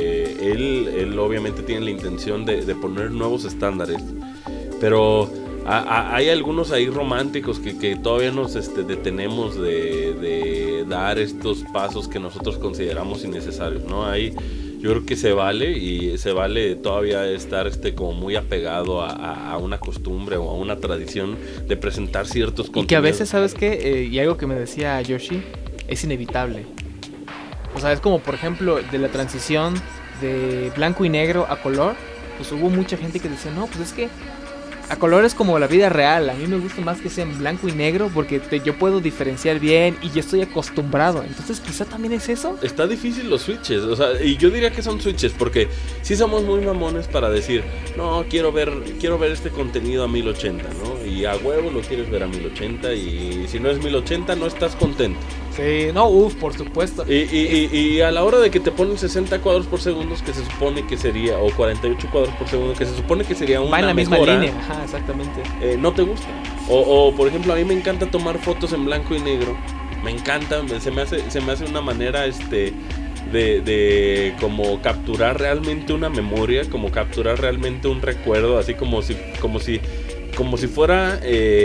él obviamente tiene la intención de poner nuevos estándares, pero hay algunos ahí románticos que todavía nos detenemos de dar estos pasos que nosotros consideramos innecesarios, ¿no? Ahí yo creo que se vale todavía estar como muy apegado a una costumbre o a una tradición de presentar ciertos contenidos. Y que a veces, ¿sabes qué? Y algo que me decía Yoshi, es inevitable. O sea, es como, por ejemplo, de la transición de blanco y negro a color, pues hubo mucha gente que decía, no, pues es que a colores como la vida real. A mí me gusta más que sea en blanco y negro porque yo puedo diferenciar bien y ya estoy acostumbrado. Entonces quizá también es eso. Está difícil los switches, o sea, y yo diría que son switches porque sí somos muy mamones para decir, no, quiero ver este contenido a 1080, ¿no? Y a huevo lo quieres ver a 1080 y si no es 1080 no estás contento. Sí, no, por supuesto. Y a la hora de que te ponen 60 cuadros por segundo, que se supone que sería, o 48 cuadros por segundo, que se supone que sería una va en la mejora, misma línea, ajá, exactamente. No te gusta. O por ejemplo, a mí me encanta tomar fotos en blanco y negro. Me encanta, se me hace una manera de como capturar realmente una memoria, como capturar realmente un recuerdo, así como si fuera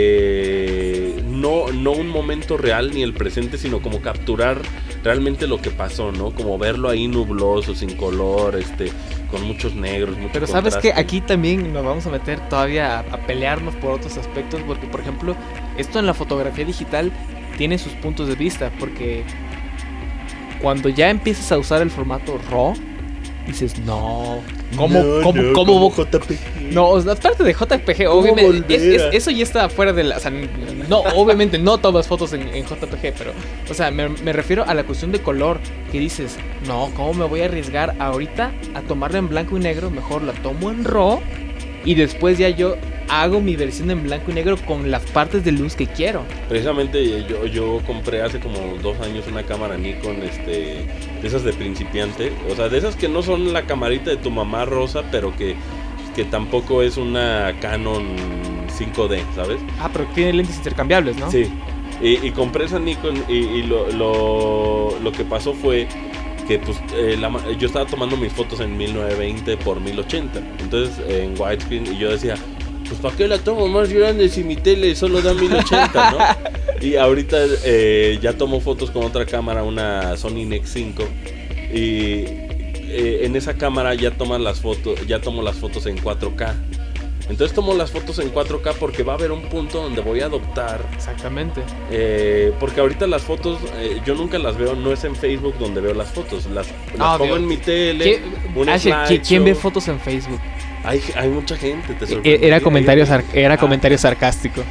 no un momento real ni el presente, sino como capturar realmente lo que pasó, ¿no? Como verlo ahí nubloso, sin color, con muchos negros, mucho Pero contraste. sabes que aquí también nos vamos a meter todavía a pelearnos por otros aspectos, porque por ejemplo, esto en la fotografía digital tiene sus puntos de vista, porque cuando ya empiezas a usar el formato RAW, dices, no, ¿cómo JPG? No, o sea, aparte de JPG, obviamente, eso ya está fuera de la... O sea, no, obviamente no todas fotos en JPG, pero... O sea, me refiero a la cuestión de color, que dices, no, ¿cómo me voy a arriesgar ahorita a tomarla en blanco y negro? Mejor la tomo en RAW y después ya yo hago mi versión en blanco y negro con las partes de luz que quiero. Precisamente yo compré hace como 2 años una cámara Nikon, de esas de principiante, o sea, de esas que no son la camarita de tu mamá rosa, pero que tampoco es una Canon 5D, ¿sabes? Ah, pero tiene lentes intercambiables, ¿no? Sí, y compré esa Nikon y lo que pasó fue que pues yo estaba tomando mis fotos en 1920 por 1080, entonces en widescreen, y yo decía, pues ¿para qué la tomo más grande si mi tele solo da 1080, ¿no? Y ahorita ya tomo fotos con otra cámara, una Sony Nex 5, y en esa cámara ya tomo las fotos en 4K. Entonces tomo las fotos en 4K porque va a haber un punto donde voy a adoptar. Exactamente. Porque ahorita las fotos yo nunca las veo, no es en Facebook donde veo las fotos, las pongo en mi tele. ¿Quién ve fotos en Facebook? Hay mucha gente, te sorprende. Era comentario sarcástico.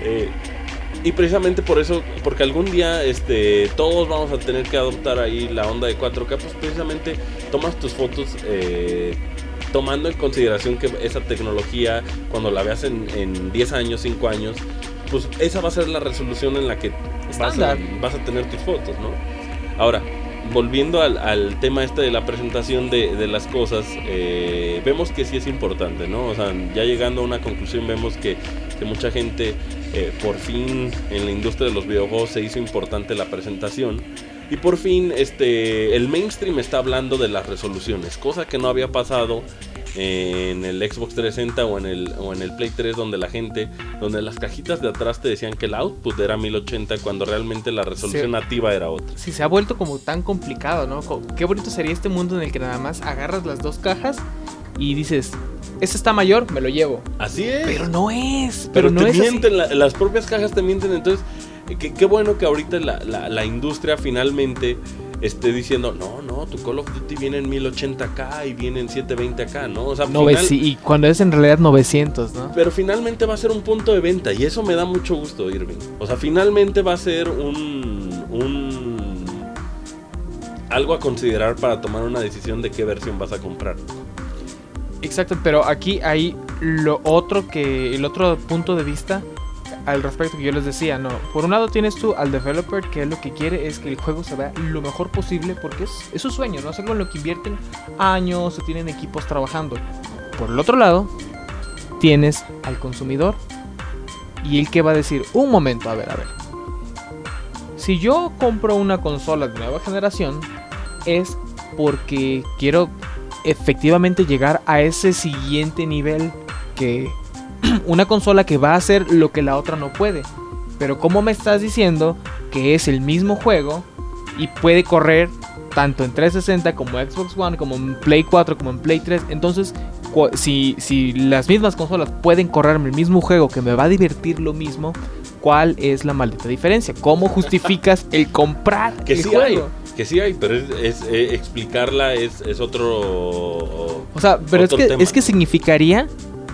Y precisamente por eso, porque algún día todos vamos a tener que adoptar ahí la onda de 4K, pues precisamente tomas tus fotos tomando en consideración que esa tecnología, cuando la veas en 10 años, 5 años, pues esa va a ser la resolución en la que vas a tener tus fotos, ¿no? Ahora, volviendo al tema de la presentación de las cosas, vemos que sí es importante, ¿no? O sea, ya llegando a una conclusión, vemos que mucha gente, por fin, en la industria de los videojuegos se hizo importante la presentación. Y por fin, el mainstream está hablando de las resoluciones, cosa que no había pasado en el Xbox 360 o en el Play 3, donde las cajitas de atrás te decían que el output era 1080 cuando realmente la resolución nativa era otra. Sí, se ha vuelto como tan complicado, ¿no? Qué bonito sería este mundo en el que nada más agarras las dos cajas y dices, este está mayor, me lo llevo. Así es. Pero no es. Pero te mienten, las propias cajas te mienten. Entonces, qué bueno que ahorita la industria finalmente esté diciendo, no, tu Call of Duty viene en 1080k y viene en 720k, ¿no? O sea, y cuando es en realidad 900, ¿no? Pero finalmente va a ser un punto de venta y eso me da mucho gusto, Irving. O sea, finalmente va a ser algo a considerar para tomar una decisión de qué versión vas a comprar. Exacto, pero aquí hay el otro punto de vista al respecto que yo les decía, no. Por un lado tienes tú al developer, que lo que quiere es que el juego se vea lo mejor posible, porque es su sueño, ¿no? Es algo en lo que invierten años, se tienen equipos trabajando. Por el otro lado, tienes al consumidor y el que va a decir, un momento, a ver. Si yo compro una consola de nueva generación, es porque quiero efectivamente llegar a ese siguiente nivel, que una consola que va a hacer lo que la otra no puede. Pero ¿cómo me estás diciendo que es el mismo juego y puede correr tanto en 360 como Xbox One, como en Play 4, como en Play 3? Entonces, si las mismas consolas pueden correrme el mismo juego que me va a divertir lo mismo, ¿cuál es la maldita diferencia? ¿Cómo justificas el comprar el juego? Que sí hay, pero explicarla es otro. O sea, pero otro es que significaría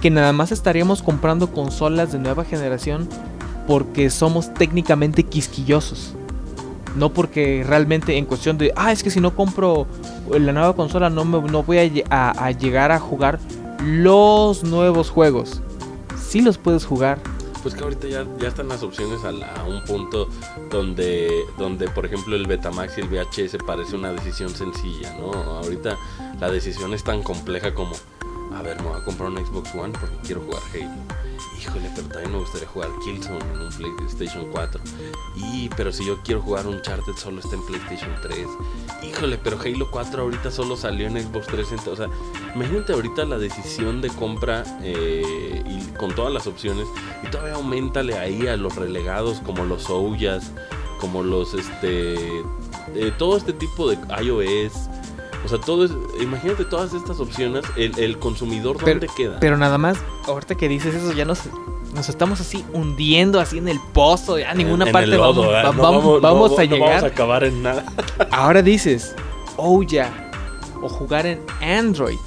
que nada más estaríamos comprando consolas de nueva generación porque somos técnicamente quisquillosos. No porque realmente en cuestión de, es que si no compro la nueva consola no voy a llegar a jugar los nuevos juegos. Sí los puedes jugar. Pues que ahorita ya están las opciones a un punto donde por ejemplo el Betamax y el VHS parece una decisión sencilla, ¿no? Ahorita la decisión es tan compleja como, a ver, me voy a comprar un Xbox One porque quiero jugar Halo. Híjole, pero también me gustaría jugar Killzone en un PlayStation 4. Pero si yo quiero jugar Uncharted solo está en PlayStation 3. Híjole, pero Halo 4 ahorita solo salió en Xbox 360. O sea, imagínate ahorita la decisión de compra y con todas las opciones. Y todavía aumentale ahí a los relegados como los Ouya's, como los todo este tipo de iOS. O sea, imagínate todas estas opciones, el consumidor, ¿dónde queda? Pero nada más, ahorita que dices eso, ya nos estamos así hundiendo así en el pozo, ya a ninguna parte el lodo, vamos a llegar. No vamos a acabar en nada. Ahora dices, Ouya, o jugar en Android.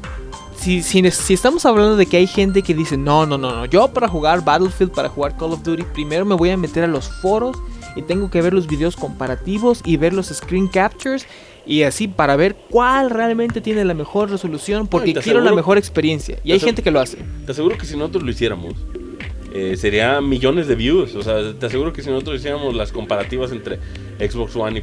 Si estamos hablando de que hay gente que dice, no, yo para jugar Battlefield, para jugar Call of Duty, primero me voy a meter a los foros y tengo que ver los videos comparativos y ver los screen captures y así para ver cuál realmente tiene la mejor resolución porque quiero la mejor experiencia. Y hay gente que lo hace. Te aseguro que si nosotros lo hiciéramos, sería millones de views. O sea, te aseguro que si nosotros hiciéramos las comparativas entre Xbox One y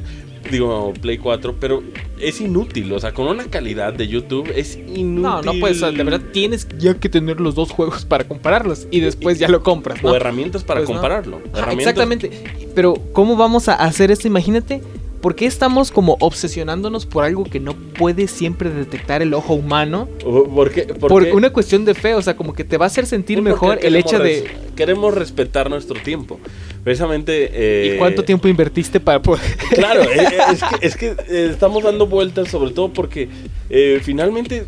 Play 4, pero es inútil. O sea, con una calidad de YouTube es inútil. No puedes, de verdad tienes ya que tener los dos juegos para compararlos y después ya lo compras, ¿no? O herramientas para compararlo. Exactamente. Pero ¿cómo vamos a hacer esto? Imagínate. ¿Por qué estamos como obsesionándonos por algo que no puede siempre detectar el ojo humano? ¿Por qué? Por una cuestión de fe, o sea, como que te va a hacer sentir mejor el hecho de... Queremos respetar nuestro tiempo. Precisamente... ¿Y cuánto tiempo invertiste para poder...? Claro, es que estamos dando vueltas, sobre todo porque finalmente...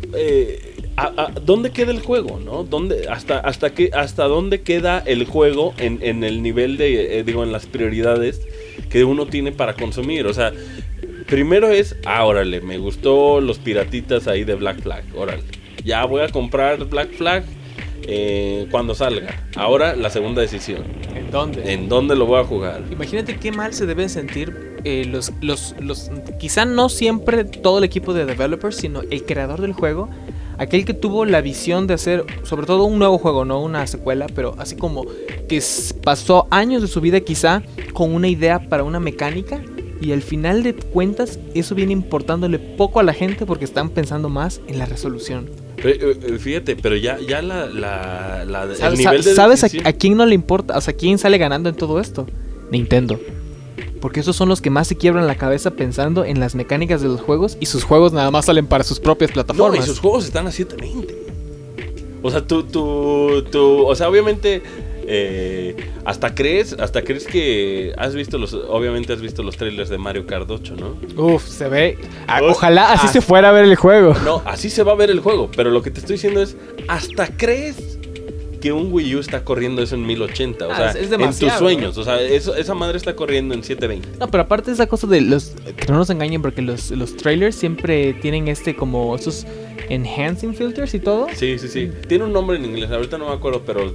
¿dónde queda el juego, no? ¿Hasta dónde queda el juego en el nivel de, en las prioridades que uno tiene para consumir? O sea, primero es, órale, me gustó los piratitas ahí de Black Flag, órale, ya voy a comprar Black Flag cuando salga. Ahora la segunda decisión. ¿En dónde? ¿En dónde lo voy a jugar? Imagínate qué mal se deben sentir los quizá no siempre todo el equipo de developers, sino el creador del juego. Aquel que tuvo la visión de hacer, sobre todo un nuevo juego, no una secuela, pero así como que pasó años de su vida quizá con una idea para una mecánica y al final de cuentas eso viene importándole poco a la gente porque están pensando más en la resolución. Fíjate, pero ya el nivel de ¿sabes a quién no le importa? O sea, ¿quién sale ganando en todo esto? Nintendo. Porque esos son los que más se quiebran la cabeza pensando en las mecánicas de los juegos y sus juegos nada más salen para sus propias plataformas. No, y sus juegos están a 720. O sea, o sea, obviamente hasta crees que obviamente has visto los trailers de Mario Kart 8, ¿no? Uf, se ve. Ojalá así se fuera a ver el juego. No, así se va a ver el juego, pero lo que te estoy diciendo es, hasta crees que un Wii U está corriendo eso en 1080, o sea, es en tus sueños, ¿no? O sea, esa madre está corriendo en 720. No, pero aparte de esa cosa de que no nos engañen porque los trailers siempre tienen como esos enhancing filters y todo. Sí. Tiene un nombre en inglés, ahorita no me acuerdo, pero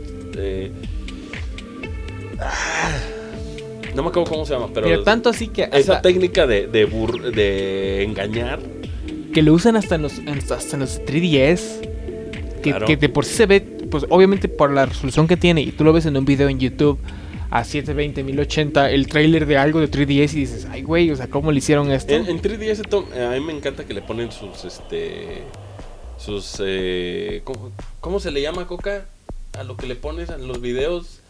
no me acuerdo cómo se llama, pero mira, tanto así que esa técnica de engañar que lo usan hasta en los 3DS. Claro. Que de por sí se ve, pues obviamente por la resolución que tiene, y tú lo ves en un video en YouTube a 720, 1080, el trailer de algo de 3DS y dices, ay güey, o sea, ¿cómo le hicieron esto? En 3DS a mí me encanta que le ponen ¿cómo se le llama, Coca? A lo que le pones en los videos,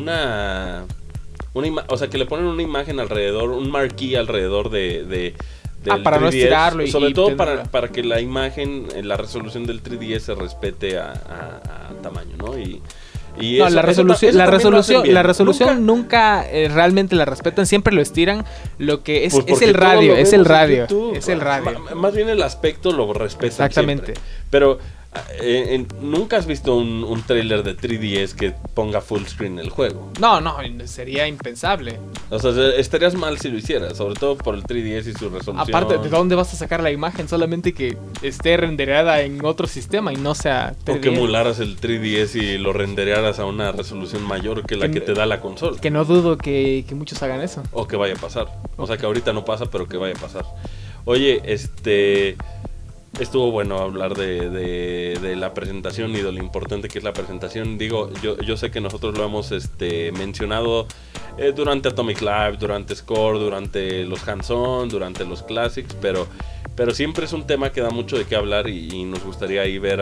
o sea, que le ponen una imagen alrededor, un marquee alrededor del para 3DS, no estirarlo. Sobre todo para que la imagen, la resolución del 3DS se respete a tamaño, ¿no? Y no, eso, la resolución nunca realmente la respetan, siempre lo estiran. Lo que es el radio, es el radio. Más bien el aspecto lo respetan. Exactamente. Siempre. Pero Nunca has visto un trailer de 3DS que ponga full screen el juego. No, sería impensable. O sea, estarías mal si lo hicieras, sobre todo por el 3DS y su resolución. Aparte, ¿de dónde vas a sacar la imagen? Solamente que esté renderada en otro sistema y no sea 3DS. O que emularas el 3DS y lo renderearas a una resolución mayor que la que te da la consola. Que no dudo que muchos hagan eso. O que vaya a pasar. O sea, que ahorita no pasa, pero que vaya a pasar. Oye, estuvo bueno hablar de la presentación y de lo importante que es la presentación. Digo, yo sé que nosotros lo hemos mencionado durante Atomic Live, durante Score, durante los Hands-On, durante los Classics, pero siempre es un tema que da mucho de qué hablar y nos gustaría ahí ver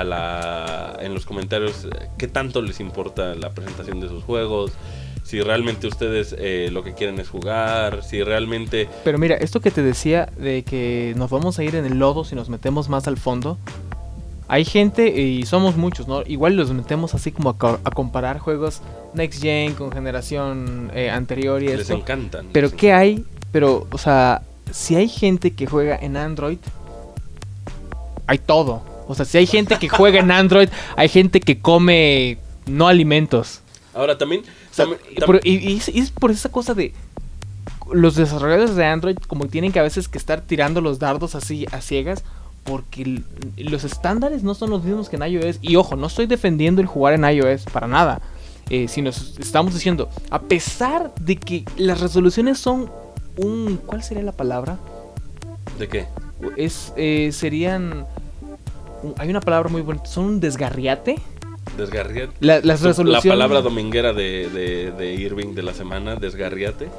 en los comentarios qué tanto les importa la presentación de sus juegos. Si realmente ustedes lo que quieren es jugar, si realmente... Pero mira, esto que te decía de que nos vamos a ir en el lodo si nos metemos más al fondo. Hay gente, y somos muchos, ¿no? Igual los metemos así como a comparar juegos Next Gen con generación anterior y eso. Les encantan. Pero ¿qué hay? Pero, o sea, si hay gente que juega en Android, hay todo. O sea, si hay gente que juega en Android, hay gente que come no alimentos. Ahora también... Y es por esa cosa de los desarrolladores de Android como tienen que a veces que estar tirando los dardos así a ciegas porque los estándares no son los mismos que en iOS. Y ojo, no estoy defendiendo el jugar en iOS para nada, sino estamos diciendo, a pesar de que las resoluciones son ¿cuál sería la palabra? ¿De qué? Serían hay una palabra muy bonita, son un desgarriate. Desgarriate. Las resoluciones. La palabra dominguera de Irving de la semana, desgarriate.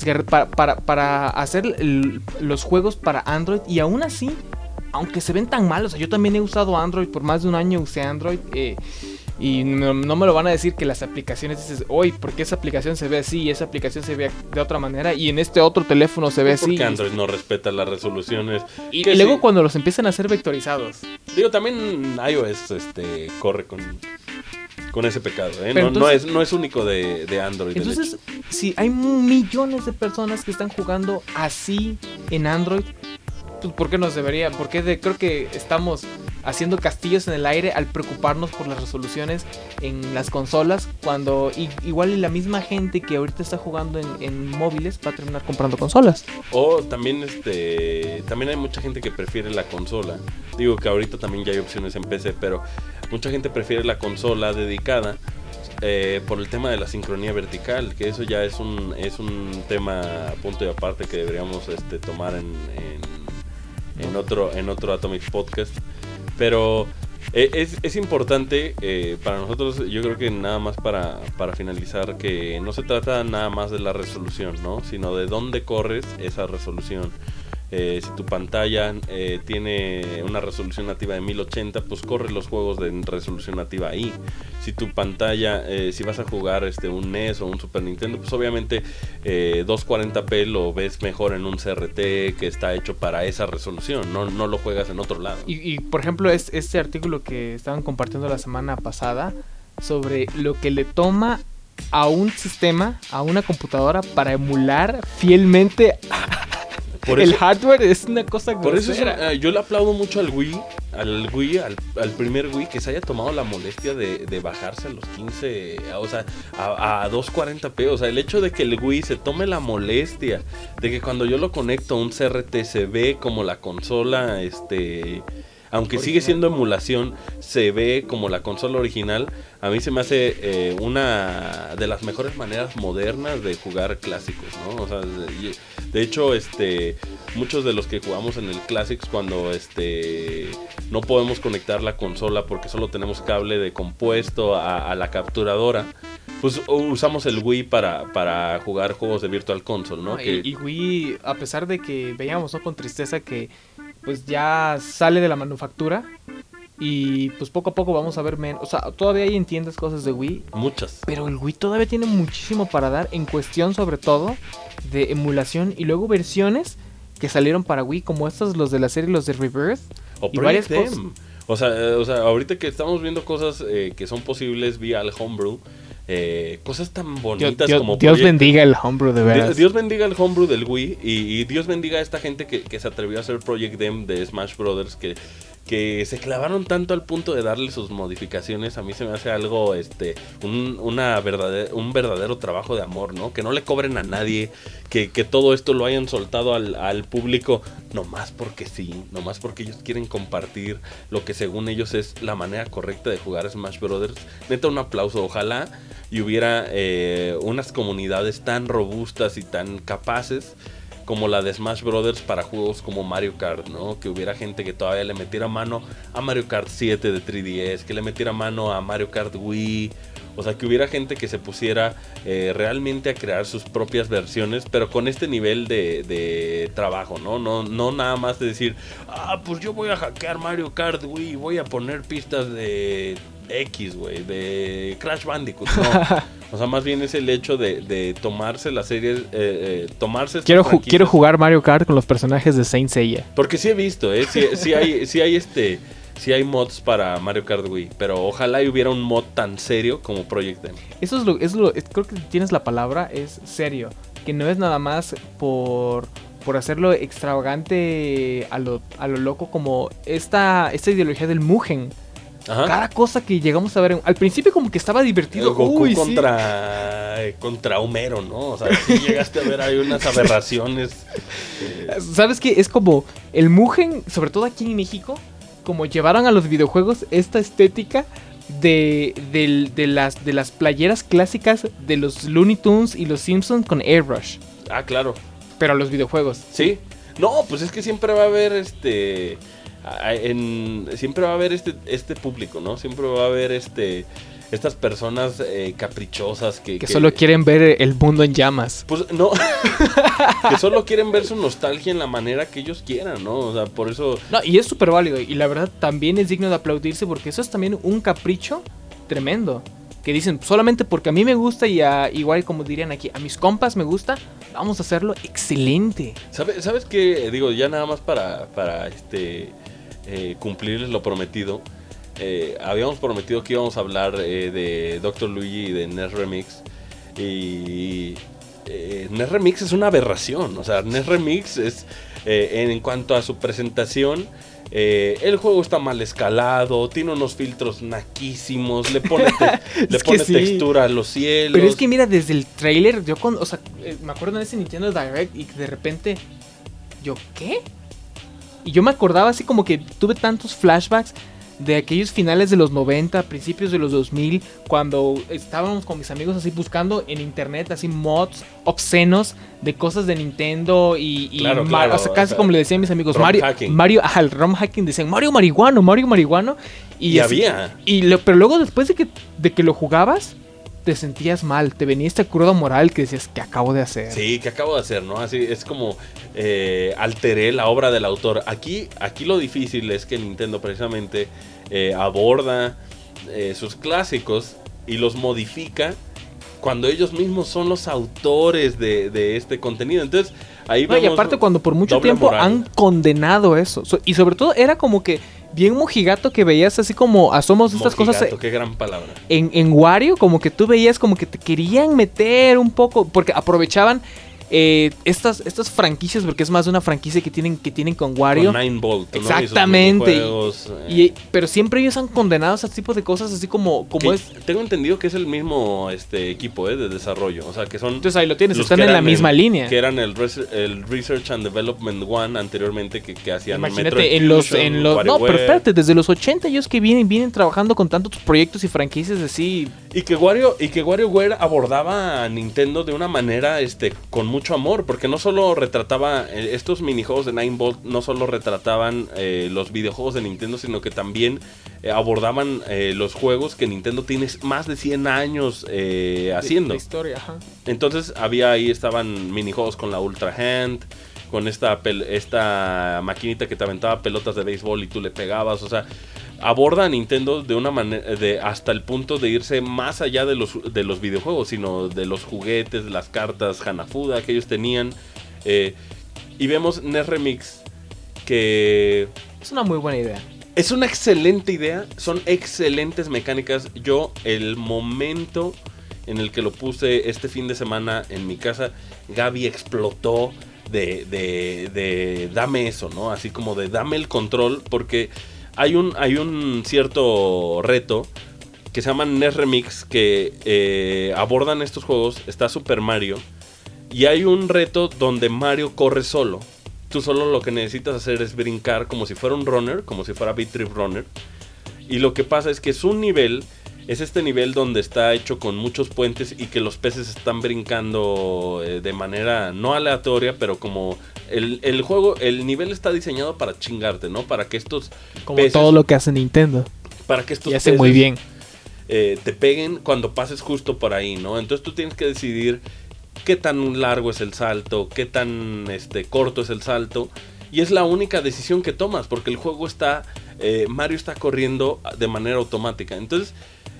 Para hacer los juegos para Android. Y aún así, aunque se ven tan mal, o sea, yo también he usado Android por más de un año, usé Android. Y no me lo van a decir que las aplicaciones dices, oye, ¿por qué esa aplicación se ve así y esa aplicación se ve de otra manera? Y en este otro teléfono se ve así. Porque Android no respeta las resoluciones. Y luego cuando los empiezan a hacer vectorizados. Digo, también iOS corre con ese pecado, ¿eh? Entonces, no es único de Android. Entonces, si hay millones de personas que están jugando así en Android, pues ¿por qué nos debería? Porque creo que estamos haciendo castillos en el aire al preocuparnos por las resoluciones en las consolas, cuando igual la misma gente que ahorita está jugando en móviles va a terminar comprando consolas. O también también hay mucha gente que prefiere la consola. Digo que ahorita también ya hay opciones en PC, pero mucha gente prefiere la consola dedicada por el tema de la sincronía vertical, que eso ya es un tema punto y aparte que deberíamos tomar en otro Atomic Podcast. Pero es importante para nosotros, yo creo que nada más para finalizar, que no se trata nada más de la resolución, ¿no? Sino de dónde corres esa resolución. Si tu pantalla tiene una resolución nativa de 1080, pues corre los juegos de resolución nativa ahí. Si tu pantalla, si vas a jugar un NES o un Super Nintendo, pues obviamente 240p lo ves mejor en un CRT que está hecho para esa resolución, no lo juegas en otro lado. Y por ejemplo, este artículo que estaban compartiendo la semana pasada sobre lo que le toma a un sistema, a una computadora, para emular fielmente el hardware, es una cosa grosera. Por eso yo le aplaudo mucho al primer Wii, que se haya tomado la molestia de bajarse a los 15, o sea, a 240p. O sea, el hecho de que el Wii se tome la molestia de que cuando yo lo conecto a un CRT se ve como la consola, aunque original. Sigue siendo emulación, se ve como la consola original. A mí se me hace una de las mejores maneras modernas de jugar clásicos, ¿no? O sea, de hecho, muchos de los que jugamos en el Classics, cuando no podemos conectar la consola porque solo tenemos cable de compuesto a la capturadora, pues usamos el Wii para jugar juegos de Virtual Console, ¿no? Y Wii, a pesar de que veíamos, ¿no?, con tristeza que pues ya sale de la manufactura y pues poco a poco vamos a ver menos, o sea, todavía hay en tiendas cosas de Wii, muchas, pero el Wii todavía tiene muchísimo para dar en cuestión, sobre todo de emulación, y luego versiones que salieron para Wii como estos, los de la serie, los de Rebirth o y varias cosas. O sea, ahorita que estamos viendo cosas que son posibles vía el homebrew, cosas tan bonitas como Dios bendiga el homebrew, de veras. Dios bendiga el homebrew del Wii y Dios bendiga a esta gente que se atrevió a hacer Project M de Smash Brothers, que que se clavaron tanto al punto de darle sus modificaciones, a mí se me hace algo, un verdadero trabajo de amor, ¿no? Que no le cobren a nadie, que todo esto lo hayan soltado al público, nomás porque sí, nomás porque ellos quieren compartir lo que según ellos es la manera correcta de jugar Smash Brothers. Neta, un aplauso, ojalá y hubiera unas comunidades tan robustas y tan capaces como la de Smash Brothers para juegos como Mario Kart, ¿no? Que hubiera gente que todavía le metiera mano a Mario Kart 7 de 3DS, que le metiera mano a Mario Kart Wii. O sea, que hubiera gente que se pusiera realmente a crear sus propias versiones, pero con este nivel de trabajo, ¿no? No nada más de decir, pues yo voy a hackear Mario Kart Wii, voy a poner pistas de X, güey, de Crash Bandicoot, no. O sea, más bien es el hecho de tomarse la serie, tomarse... Quiero jugar Mario Kart con los personajes de Saint Seiya. Porque sí he visto, sí hay mods para Mario Kart Wii, pero ojalá y hubiera un mod tan serio como Project M. Eso creo que tienes la palabra, es serio. Que no es nada más por hacerlo extravagante a lo loco, como esta ideología del Mugen. Ajá. Cada cosa que llegamos a ver, al principio como que estaba divertido. Goku contra Homero, ¿no? O sea, sí llegaste a ver ahí unas aberraciones. ¿Sabes qué? Es como el Mugen, sobre todo aquí en México, como llevaron a los videojuegos esta estética de las playeras clásicas de los Looney Tunes y los Simpsons con Airbrush. Ah, claro. Pero a los videojuegos. Sí. No, pues es que siempre va a haber siempre va a haber este público, ¿no? Siempre va a haber estas personas caprichosas que solo quieren ver el mundo en llamas. Pues no, que solo quieren ver su nostalgia en la manera que ellos quieran, ¿no? O sea, por eso... No, y es súper válido, y la verdad también es digno de aplaudirse, porque eso es también un capricho tremendo. Que dicen, solamente porque a mí me gusta y igual como dirían aquí, a mis compas me gusta, vamos a hacerlo excelente. ¿Sabes qué? Digo, ya nada más para cumplirles lo prometido. Habíamos prometido que íbamos a hablar de Dr. Luigi y de NES Remix. Y NES Remix es una aberración. O sea, NES Remix es, en cuanto a su presentación, el juego está mal escalado, tiene unos filtros naquísimos, le pone textura a los cielos. Pero es que mira, desde el trailer, me acuerdo en ese Nintendo Direct y de repente, ¿qué? Y yo me acordaba así como que tuve tantos flashbacks de aquellos finales de los 90, principios de los 2000, cuando estábamos con mis amigos así buscando en internet así mods obscenos de cosas de Nintendo y claro, o sea, casi como le decían mis amigos, hacking. El ROM hacking, decían Mario Marihuano. Y así, había. Pero luego después de que lo jugabas, te sentías mal, te venía esta cruda moral que decías, ¿qué acabo de hacer? Sí, ¿qué acabo de hacer? ¿No? Así es como alteré la obra del autor. Aquí lo difícil es que Nintendo precisamente aborda sus clásicos y los modifica cuando ellos mismos son los autores de este contenido. Entonces, ahí vemos. Y aparte cuando por mucho tiempo moral. Han condenado eso. Y sobre todo era como que bien mojigato que veías así como asomos estas cosas. Qué gran palabra. En Wario, como que tú veías como que te querían meter un poco, porque aprovechaban estas franquicias, porque es más de una franquicia que tienen con Wario. Con 9V, ¿no? Exactamente. Pero siempre ellos han condenado ese tipo de cosas, así como es. Tengo entendido que es el mismo equipo de desarrollo. O sea, que son. Entonces ahí lo tienes, están en la misma línea. Que eran el Research and Development One anteriormente, que hacían. Imagínate, no, pero espérate, desde los 80 ellos que vienen trabajando con tantos proyectos y franquicias así. Y que WarioWare abordaba a Nintendo de una manera con mucho amor, porque no solo retrataba estos minijuegos de 9V, no solo retrataban los videojuegos de Nintendo, sino que también abordaban los juegos que Nintendo tiene más de 100 años haciendo. La historia, ajá. Entonces ahí estaban minijuegos con la Ultra Hand, con esta maquinita que te aventaba pelotas de béisbol y tú le pegabas. O sea, aborda a Nintendo de una manera hasta el punto de irse más allá de los videojuegos, sino de los juguetes, de las cartas Hanafuda que ellos tenían. Y vemos NES Remix, que es una muy buena idea. Es una excelente idea, son excelentes mecánicas. Yo, el momento en el que lo puse este fin de semana en mi casa, Gaby explotó de dame eso, ¿no? Así como de dame el control, porque hay un cierto reto que se llama NES Remix que abordan estos juegos. Está Super Mario y hay un reto donde Mario corre solo. Tú solo lo que necesitas hacer es brincar como si fuera un runner, como si fuera Beat Trip Runner. Y lo que pasa es que su nivel es este nivel donde está hecho con muchos puentes y que los peces están brincando de manera no aleatoria, pero como el juego, el nivel está diseñado para chingarte, ¿no? Para que estos Como peces, todo lo que hace Nintendo. para que estos Y hace peces, muy bien. te peguen cuando pases justo por ahí, ¿no? Entonces tú tienes que decidir qué tan largo es el salto, qué tan corto es el salto. Y es la única decisión que tomas, porque el juego está... Mario está corriendo de manera automática. Entonces,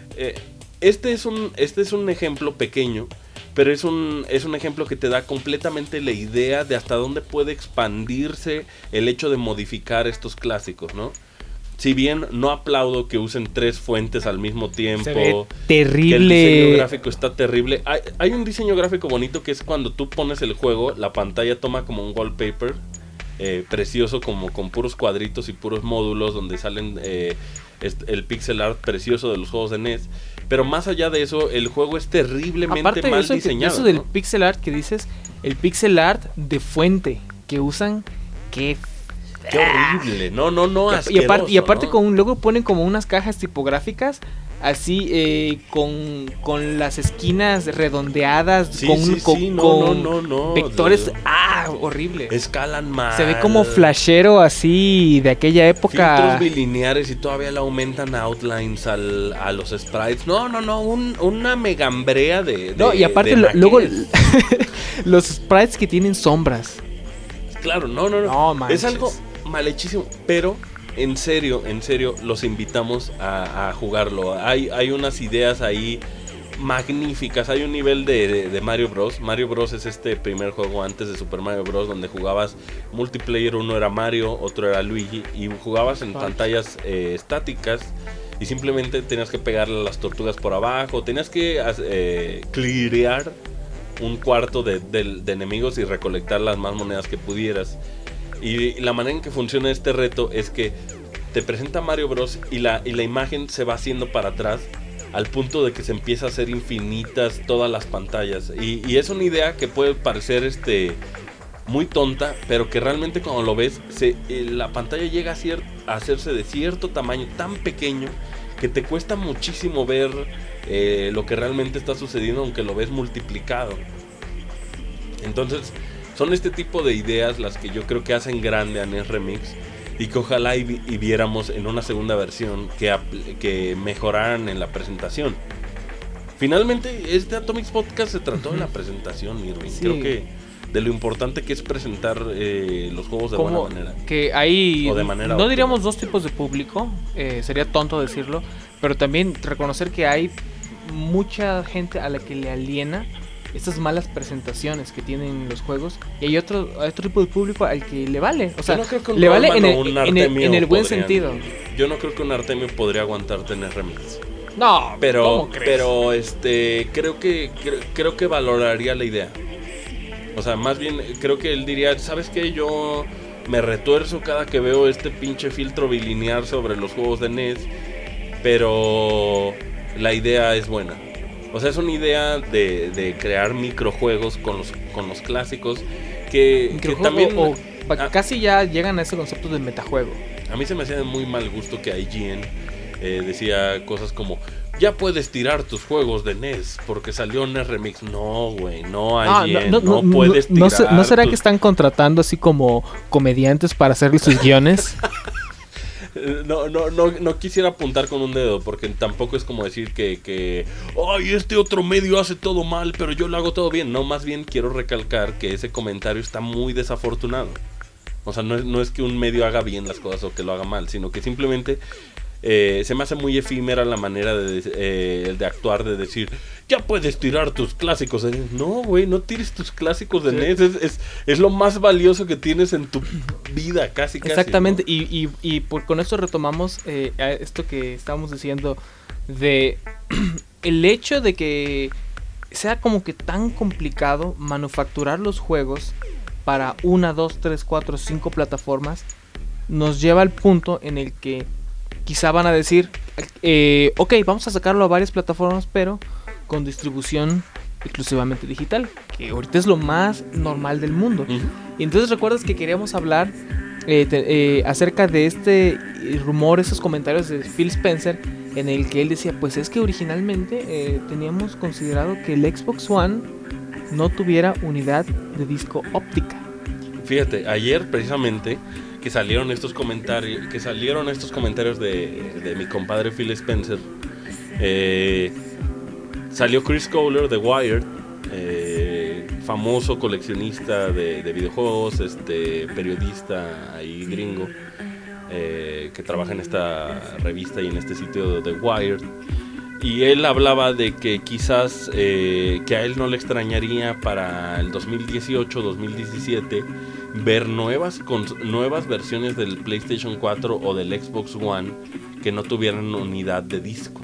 este es un ejemplo pequeño, pero es un ejemplo que te da completamente la idea de hasta dónde puede expandirse el hecho de modificar estos clásicos, ¿no? Si bien no aplaudo que usen 3 fuentes al mismo tiempo, Se ve terrible. que el diseño gráfico está terrible. Hay un diseño gráfico bonito que es cuando tú pones el juego, la pantalla toma como un wallpaper precioso, como con puros cuadritos y puros módulos donde salen el pixel art precioso de los juegos de NES. Pero más allá de eso, el juego es terriblemente Aparte mal eso, diseñado. eso del pixel art que dices, el pixel art de fuente que usan, qué horrible. No, asqueroso, y aparte ¿no? luego ponen como unas cajas tipográficas así con las esquinas redondeadas, Sí, con no. vectores, horrible. Escalan mal. Se ve como flashero así de aquella época. Filtros bilineares y todavía le aumentan outlines a los sprites. No, una megambrea de No, y aparte luego los sprites que tienen sombras. Claro, no. manches. Es algo malhechísimo, pero en serio, los invitamos a jugarlo. Hay unas ideas ahí magníficas. Hay un nivel de Mario Bros. Mario Bros es este primer juego antes de Super Mario Bros. Donde jugabas multiplayer, uno era Mario, otro era Luigi, y jugabas en pantallas estáticas y simplemente tenías que pegarle a las tortugas por abajo, tenías que clearear un cuarto de enemigos y recolectar las más monedas que pudieras. Y la manera en que funciona este reto es que te presenta Mario Bros. Y la imagen se va haciendo para atrás al punto de que se empieza a hacer infinitas todas las pantallas. Y es una idea que puede parecer muy tonta, pero que realmente cuando lo ves, la pantalla llega a hacerse de cierto tamaño tan pequeño que te cuesta muchísimo ver lo que realmente está sucediendo, aunque lo ves multiplicado. Entonces, son este tipo de ideas las que yo creo que hacen grande a NES Remix, y que ojalá y viéramos en una segunda versión que mejoraran en la presentación. Finalmente, Atomics Podcast se trató de la presentación, Irving. Sí. Creo que de lo importante que es presentar los juegos de buena manera. Que hay, o de manera no óptima. diríamos dos tipos de público, sería tonto decirlo, pero también reconocer que hay mucha gente a la que le aliena estas malas presentaciones que tienen los juegos, y hay otro tipo de público al que le vale, o sea, Yo no creo que le vale en Artemio el buen sentido. Yo no creo que un Artemio podría aguantar tener remix. No, Pero ¿cómo crees? creo que valoraría la idea. O sea, más bien creo que él diría, ¿sabes qué? Yo me retuerzo cada que veo este pinche filtro bilinear sobre los juegos de NES, pero la idea es buena. O sea, es una idea de crear microjuegos con los clásicos que también... Casi ya llegan a ese concepto de metajuego. A mí se me hacía de muy mal gusto que IGN decía cosas como: ya puedes tirar tus juegos de NES porque salió NES Remix. No, güey, no IGN, no puedes tirar. ¿No será que están contratando así como comediantes para hacerle sus guiones? No quisiera apuntar con un dedo, porque tampoco es como decir que ay, este otro medio hace todo mal, pero yo lo hago todo bien. No, más bien quiero recalcar que ese comentario está muy desafortunado. O sea, no es que un medio haga bien las cosas o que lo haga mal, sino que simplemente se me hace muy efímera la manera de actuar, de decir: ya puedes tirar tus clásicos de NES. No, güey, no tires tus clásicos de NES. Es lo más valioso que tienes en tu vida, casi. Exactamente, ¿no? y con esto retomamos esto que estábamos diciendo de el hecho de que sea como que tan complicado manufacturar los juegos para 1, 2, 3, 4, 5 plataformas, nos lleva al punto en el que quizá van a decir, ok, vamos a sacarlo a varias plataformas, pero con distribución exclusivamente digital, que ahorita es lo más normal del mundo. Y entonces recuerdas que queríamos hablar acerca de este rumor, esos comentarios de Phil Spencer, en el que él decía, pues es que originalmente teníamos considerado que el Xbox One no tuviera unidad de disco óptica. Fíjate, ayer precisamente que salieron estos comentarios de mi compadre Phil Spencer, salió Chris Kohler de Wired, famoso coleccionista de videojuegos, periodista ahí gringo, que trabaja en esta revista y en este sitio de Wired, y él hablaba de que quizás que a él no le extrañaría para el 2018-2017 ver nuevas versiones del PlayStation 4 o del Xbox One que no tuvieran unidad de disco.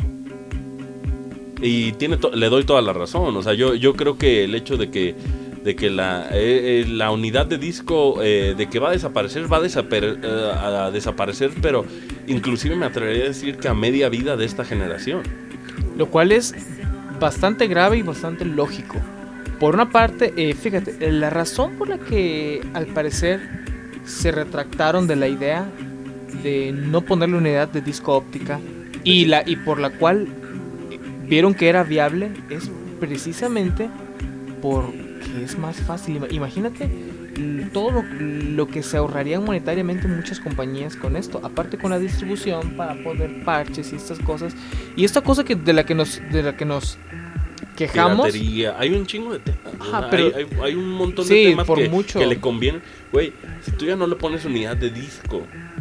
Y le doy toda la razón. O sea, yo creo que el hecho de que la unidad de disco de que va a desaparecer, a desaparecer, pero inclusive me atrevería a decir que a media vida de esta generación. Lo cual es bastante grave y bastante lógico. Por una parte, fíjate, la razón por la que al parecer se retractaron de la idea de no ponerle unidad de disco óptica y por la cual vieron que era viable es precisamente porque es más fácil. Imagínate todo lo que se ahorrarían monetariamente muchas compañías con esto, aparte con la distribución para poner parches y estas cosas. Y esta cosa de la que nos quejamos, piratería. Hay un chingo de temas. Ajá, pero hay un montón de temas que le convienen. Güey, si tú ya no le pones unidad de disco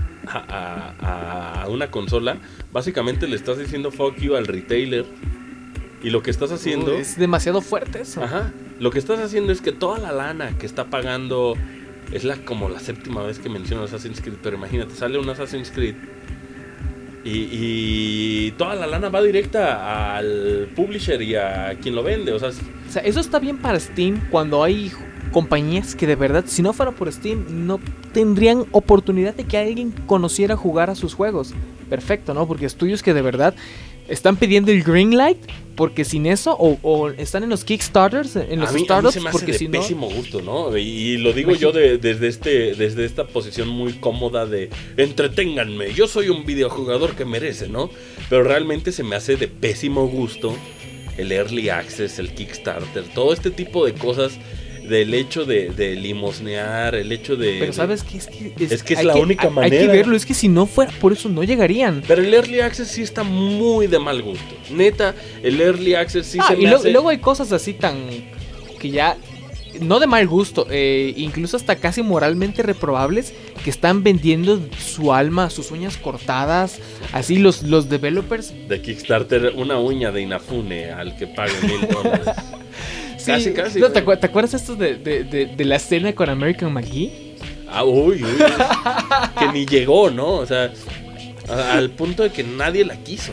a una consola, básicamente le estás diciendo fuck you al retailer. Y lo que estás haciendo es demasiado fuerte eso. Ajá. Lo que estás haciendo es que toda la lana que está pagando, es como la séptima vez que menciono Assassin's Creed, pero imagínate, sale un Assassin's Creed y toda la lana va directa al publisher y a quien lo vende. O sea, eso está bien para Steam cuando hay compañías que de verdad, si no fuera por Steam, no tendrían oportunidad de que alguien conociera jugar a sus juegos. Perfecto, ¿no? Porque estudios que de verdad están pidiendo el green light, porque sin eso, o están en los Kickstarters, en los startups, porque si no, pésimo gusto, ¿no? Y lo digo yo desde esta posición muy cómoda de entreténganme, yo soy un videojugador que merece, ¿no? Pero realmente se me hace de pésimo gusto el Early Access, el Kickstarter, todo este tipo de cosas, del hecho de limosnear, el hecho de... Pero ¿sabes qué? Es que es la única manera. Hay que verlo, es que si no fuera por eso no llegarían. Pero el Early Access sí está muy de mal gusto. Neta, el Early Access sí se me hace... Y luego hay cosas así tan... que ya... no de mal gusto, incluso hasta casi moralmente reprobables, que están vendiendo su alma, sus uñas cortadas, así los developers. De Kickstarter, una uña de Inafune al que pague $1,000. Sí, casi. No, ¿te acuerdas esto de la escena con American McGee? Uy. Que ni llegó, ¿no? O sea, al punto de que nadie la quiso.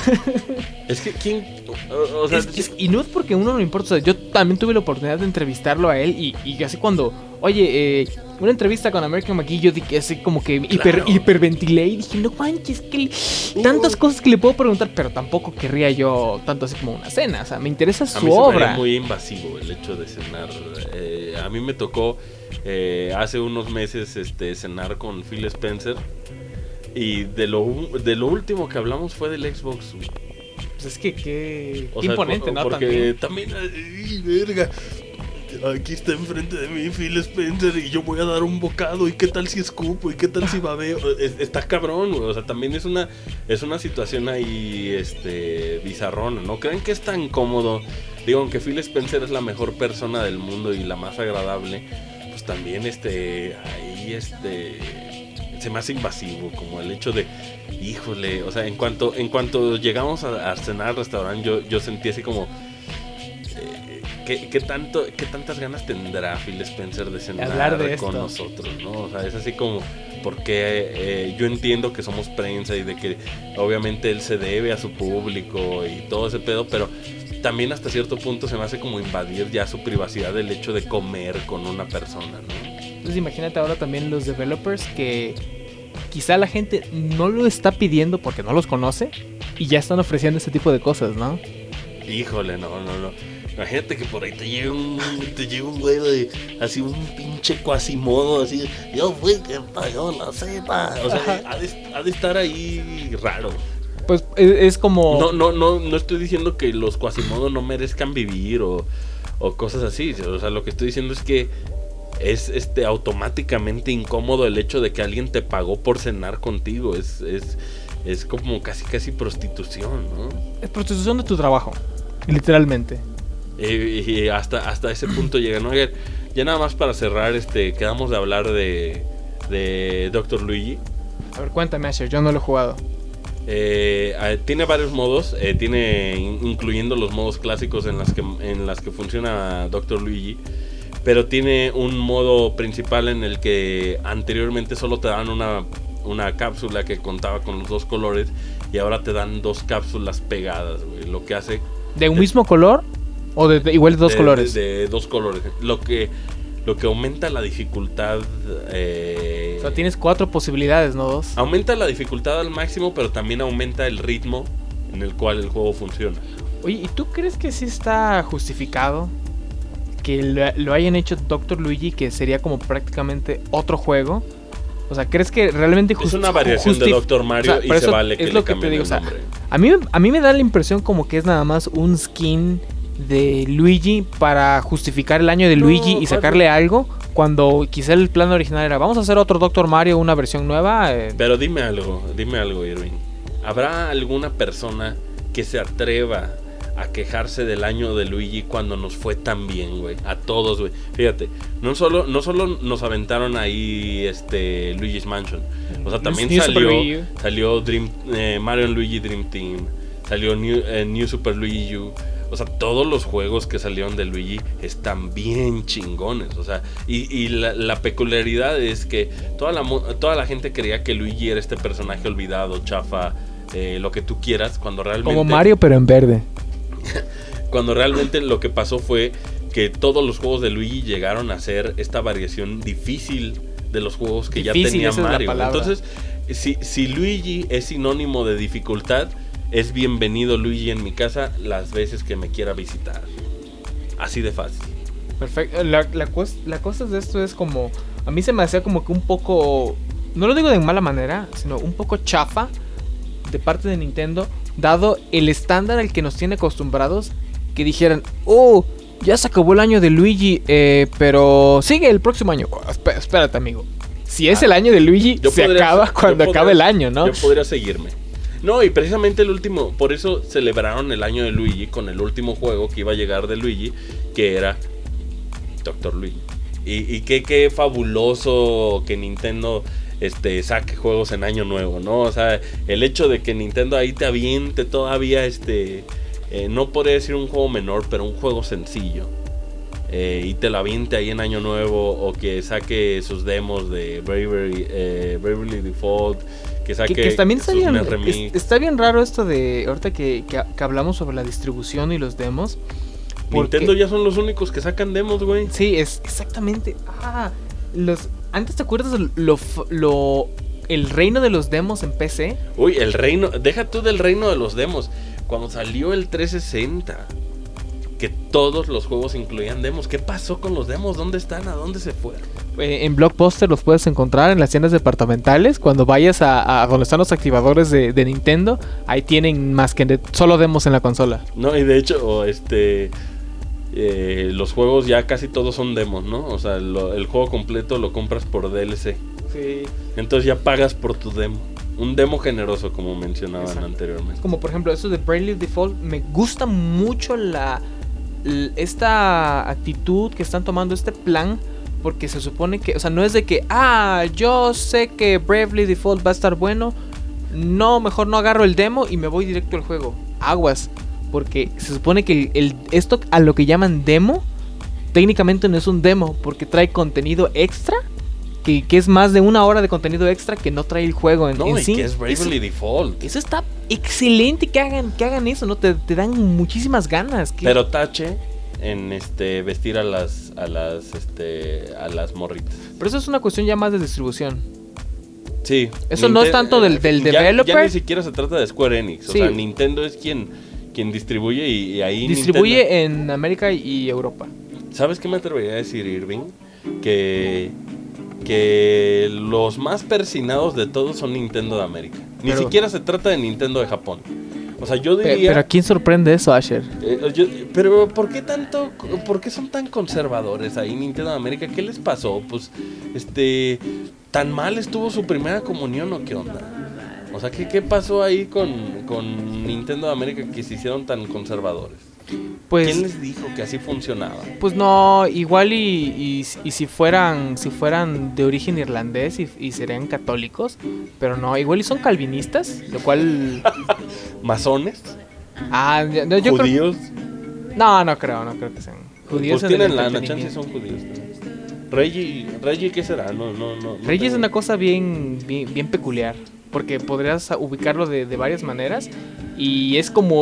Es que, ¿quién? O sea, y no es porque a uno no le importa. O sea, yo también tuve la oportunidad de entrevistarlo a él. Y así cuando, oye, una entrevista con American McGee, yo dije así como que hiperventilé. Y dije, no manches, que tantas cosas que le puedo preguntar. Pero tampoco querría yo tanto así como una cena. O sea, me interesa su obra. A mí se me haría muy invasivo el hecho de cenar. A mí me tocó hace unos meses cenar con Phil Spencer. Y de lo último que hablamos fue del Xbox. Pues es que qué imponente, ¿no? Porque también verga, aquí está enfrente de mí Phil Spencer y yo voy a dar un bocado. ¿Y qué tal si escupo? ¿Y qué tal si babeo? Está cabrón, güey. O sea, también es una situación ahí bizarrona. ¿No creen que es tan cómodo? Digo, aunque Phil Spencer es la mejor persona del mundo y la más agradable, pues también ahí se me hace invasivo, como el hecho de, híjole, o sea, en cuanto llegamos a cenar al restaurante, yo sentí así como, ¿qué tantas ganas tendrá Phil Spencer de cenar con nosotros, ¿no? O sea, es así como, porque yo entiendo que somos prensa y de que obviamente él se debe a su público y todo ese pedo, pero también hasta cierto punto se me hace como invadir ya su privacidad el hecho de comer con una persona, ¿no? Entonces imagínate ahora también los developers que quizá la gente no lo está pidiendo porque no los conoce y ya están ofreciendo este tipo de cosas, ¿no? Híjole, no. Imagínate que por ahí te llega un güey de así un pinche Quasimodo, así, yo fui que pagó la cena. O sea, ha de estar ahí raro. Pues es como... No estoy diciendo que los Quasimodo no merezcan vivir o cosas así. O sea, lo que estoy diciendo es que es automáticamente incómodo el hecho de que alguien te pagó por cenar contigo. Es como casi prostitución, ¿no? Es prostitución de tu trabajo, literalmente. Y hasta ese punto llega, ¿no? Ya nada más para cerrar, quedamos de hablar de Dr. Luigi. A ver, cuéntame, Asher, yo no lo he jugado. Tiene varios modos, incluyendo los modos clásicos en las que funciona Dr. Luigi. Pero tiene un modo principal en el que anteriormente solo te dan una cápsula que contaba con los 2 colores. Y ahora te dan 2 cápsulas pegadas, güey. Lo que hace... ¿De un mismo color? ¿O de igual de 2 colores? De 2 colores. Lo que aumenta la dificultad... O sea, tienes 4 posibilidades, ¿no? 2. Aumenta la dificultad al máximo, pero también aumenta el ritmo en el cual el juego funciona. Oye, ¿y tú crees que sí está justificado que lo hayan hecho Dr. Luigi, que sería como prácticamente otro juego? O sea, ¿crees que realmente es una variación de Dr. Mario, o sea, y se vale que le cambien el nombre? A mí me da la impresión como que es nada más un skin de Luigi para justificar el año de Luigi y sacarle algo, cuando quizá el plan original era vamos a hacer otro Dr. Mario, una versión nueva. Pero dime algo, Irving. ¿Habrá alguna persona que se atreva a quejarse del año de Luigi cuando nos fue tan bien, güey? A todos, güey. Fíjate, no solo nos aventaron ahí Luigi's Mansion. O sea, también salió Mario & Luigi Dream Team. Salió New Super Luigi U. O sea, todos los juegos que salieron de Luigi están bien chingones. O sea, y la peculiaridad es que toda la gente creía que Luigi era este personaje olvidado, chafa, lo que tú quieras, cuando realmente... Como Mario, pero en verde. Cuando realmente lo que pasó fue que todos los juegos de Luigi llegaron a ser esta variación difícil de los juegos que difícil, ya tenía Mario. Entonces, si Luigi es sinónimo de dificultad, es bienvenido Luigi en mi casa las veces que me quiera visitar. Así de fácil. Perfecto. La cosa de esto es como... A mí se me hacía como que un poco... No lo digo de mala manera, sino un poco chafa de parte de Nintendo, dado el estándar al que nos tiene acostumbrados, que dijeran, oh, ya se acabó el año de Luigi, pero sigue el próximo año. Espérate, amigo. Si es el año de Luigi, se acaba cuando acabe el año, ¿no? Yo podría seguirme. No, y precisamente el último, por eso celebraron el año de Luigi con el último juego que iba a llegar de Luigi, que era Dr. Luigi. Y qué fabuloso que Nintendo saque juegos en año nuevo, ¿no? O sea, el hecho de que Nintendo ahí te aviente todavía no podría decir un juego menor, pero un juego sencillo. Y te lo aviente ahí en año nuevo, o que saque sus demos de Bravely Default, que también está bien raro esto de ahorita que hablamos sobre la distribución y los demos. Nintendo ya son los únicos que sacan demos, güey. Sí, es exactamente. Antes, ¿te acuerdas el reino de los demos en PC? Uy, deja tú del reino de los demos. Cuando salió el 360, que todos los juegos incluían demos. ¿Qué pasó con los demos? ¿Dónde están? ¿A dónde se fueron? En Blockbuster los puedes encontrar en las tiendas departamentales. Cuando vayas a donde están los activadores de Nintendo, ahí tienen más que solo demos en la consola. No, y de hecho, los juegos ya casi todos son demos, ¿no? O sea, el juego completo lo compras por DLC. Sí. Entonces ya pagas por tu demo. Un demo generoso, como mencionaban anteriormente. Como por ejemplo eso de Bravely Default. Me gusta mucho esta actitud que están tomando, este plan. Porque se supone que, o sea, no es de que yo sé que Bravely Default va a estar bueno, no, mejor no agarro el demo y me voy directo al juego. Aguas. Porque se supone que esto a lo que llaman demo, técnicamente no es un demo, porque trae contenido extra, que es más de 1 hora de contenido extra que no trae el juego en sí. Que es Bravely Default. Eso está excelente que hagan eso, ¿no? Te dan muchísimas ganas. Pero tache en vestir a las morritas. Pero eso es una cuestión ya más de distribución. Sí. Eso no es tanto del developer. Ya ni siquiera se trata de Square Enix. Sí. O sea, Nintendo es quien distribuye y ahí distribuye Nintendo... en América y Europa. ¿Sabes qué me atrevería a decir, Irving? Que los más persinados de todos son Nintendo de América. Ni siquiera se trata de Nintendo de Japón. O sea, yo diría... Pero ¿a quién sorprende eso, Asher? Pero ¿por qué son tan conservadores ahí Nintendo de América? ¿Qué les pasó? Pues, ¿tan mal estuvo su primera comunión o qué onda? O sea, ¿qué pasó ahí con Nintendo de América que se hicieron tan conservadores? Pues, ¿quién les dijo que así funcionaba? Pues no, igual y si fueran de origen irlandés y serían católicos, pero no, igual y son calvinistas, lo cual... ¿Masones? Yo ¿Judíos? No creo que sean judíos. Pues tienen la chance, son judíos. Reggie, ¿qué será? No Reggie es una cosa bien peculiar, porque podrías ubicarlo de varias maneras y es como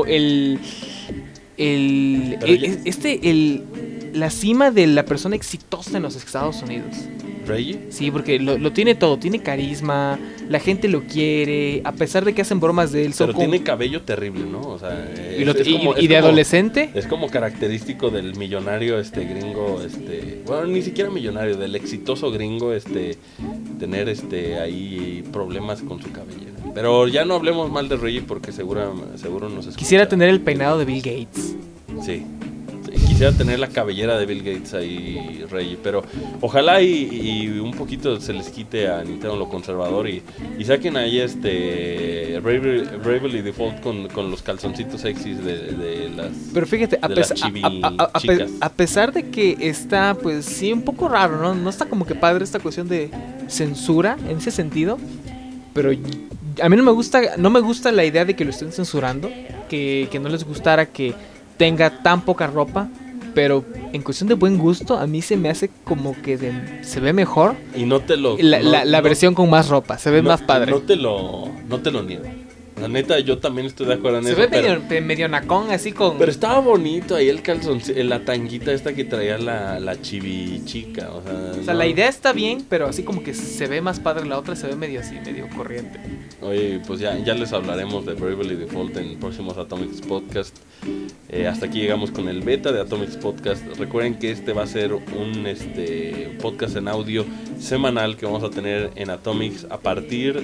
la cima de la persona exitosa en los Estados Unidos. ¿Reggie? Sí, porque lo tiene todo, tiene carisma, la gente lo quiere, a pesar de que hacen bromas de él. Pero tiene cabello terrible, ¿no? O sea, adolescente. Es como característico del millonario gringo, bueno, ni siquiera millonario, del exitoso gringo, tener ahí problemas con su cabellera. Pero ya no hablemos mal de Reggie porque seguro nos escucha. Quisiera tener el peinado de Bill Gates. Sí, quisiera tener la cabellera de Bill Gates ahí, Reggie, pero ojalá y un poquito se les quite a Nintendo lo conservador y saquen ahí Bravely Default con los calzoncitos sexys de las... Pero fíjate, a pesar de que está, pues sí, un poco raro, ¿no? No está como que padre esta cuestión de censura en ese sentido, pero a mí no me gusta la idea de que lo estén censurando, que no les gustara que tenga tan poca ropa, pero en cuestión de buen gusto a mí se me hace como que se ve mejor y no te lo la versión con más ropa, se ve más padre. No te lo niego. La neta, yo también estoy de acuerdo en eso. Se ve medio nacón, así con... Pero estaba bonito ahí el calzón, la tanguita esta que traía la chibi chica. O sea, la idea está bien, pero así como que se ve más padre la otra, se ve medio así, medio corriente. Oye, pues ya les hablaremos de Bravely Default en próximos Atomics Podcast. Hasta aquí llegamos con el beta de Atomics Podcast. Recuerden que va a ser un podcast en audio semanal que vamos a tener en Atomics a partir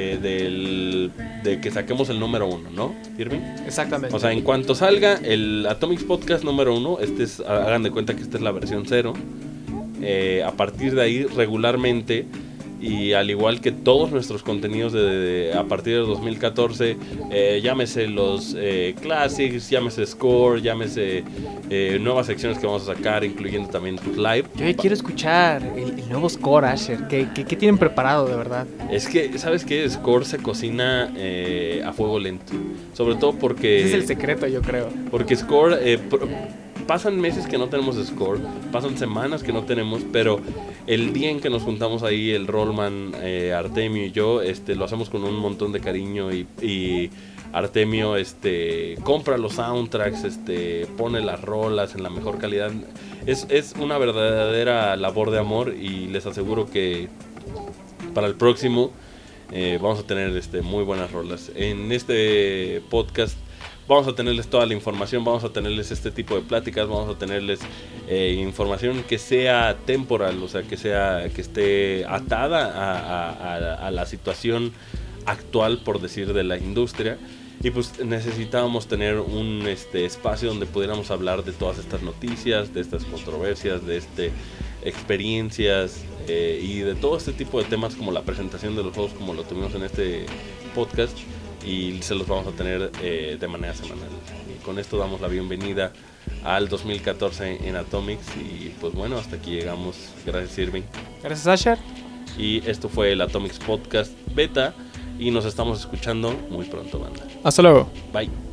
de que saquemos el número 1, ¿no, Irving? Exactamente. O sea, en cuanto salga el Atomics Podcast número 1, hagan de cuenta que esta es la versión 0. A partir de ahí, regularmente, y al igual que todos nuestros contenidos a partir de 2014, llámese los Classics, llámese Score, llámese nuevas secciones que vamos a sacar, incluyendo también tus live. Yo ya quiero escuchar el nuevo Score, Asher. ¿Qué tienen preparado, de verdad? Es que, ¿sabes qué? Score se cocina a fuego lento. Sobre todo porque... Ese es el secreto, yo creo. Porque Score... pasan meses que no tenemos Score, pasan semanas que no tenemos, pero el día en que nos juntamos ahí, el Rollman, Artemio y yo, lo hacemos con un montón de cariño y Artemio compra los soundtracks, pone las rolas en la mejor calidad. Es una verdadera labor de amor y les aseguro que para el próximo vamos a tener muy buenas rolas. En este podcast vamos a tenerles toda la información, vamos a tenerles este tipo de pláticas, vamos a tenerles información que sea temporal, o sea, que esté atada a la situación actual, por decir, de la industria. Y pues necesitábamos tener un espacio donde pudiéramos hablar de todas estas noticias, de estas controversias, de experiencias y de todo este tipo de temas, como la presentación de los juegos, como lo tuvimos en este podcast. Y se los vamos a tener de manera semanal. Y con esto damos la bienvenida al 2014 en Atomics. Y pues bueno, hasta aquí llegamos. Gracias, Irving. Gracias, Asher. Y esto fue el Atomics Podcast Beta. Y nos estamos escuchando muy pronto, banda. Hasta luego. Bye.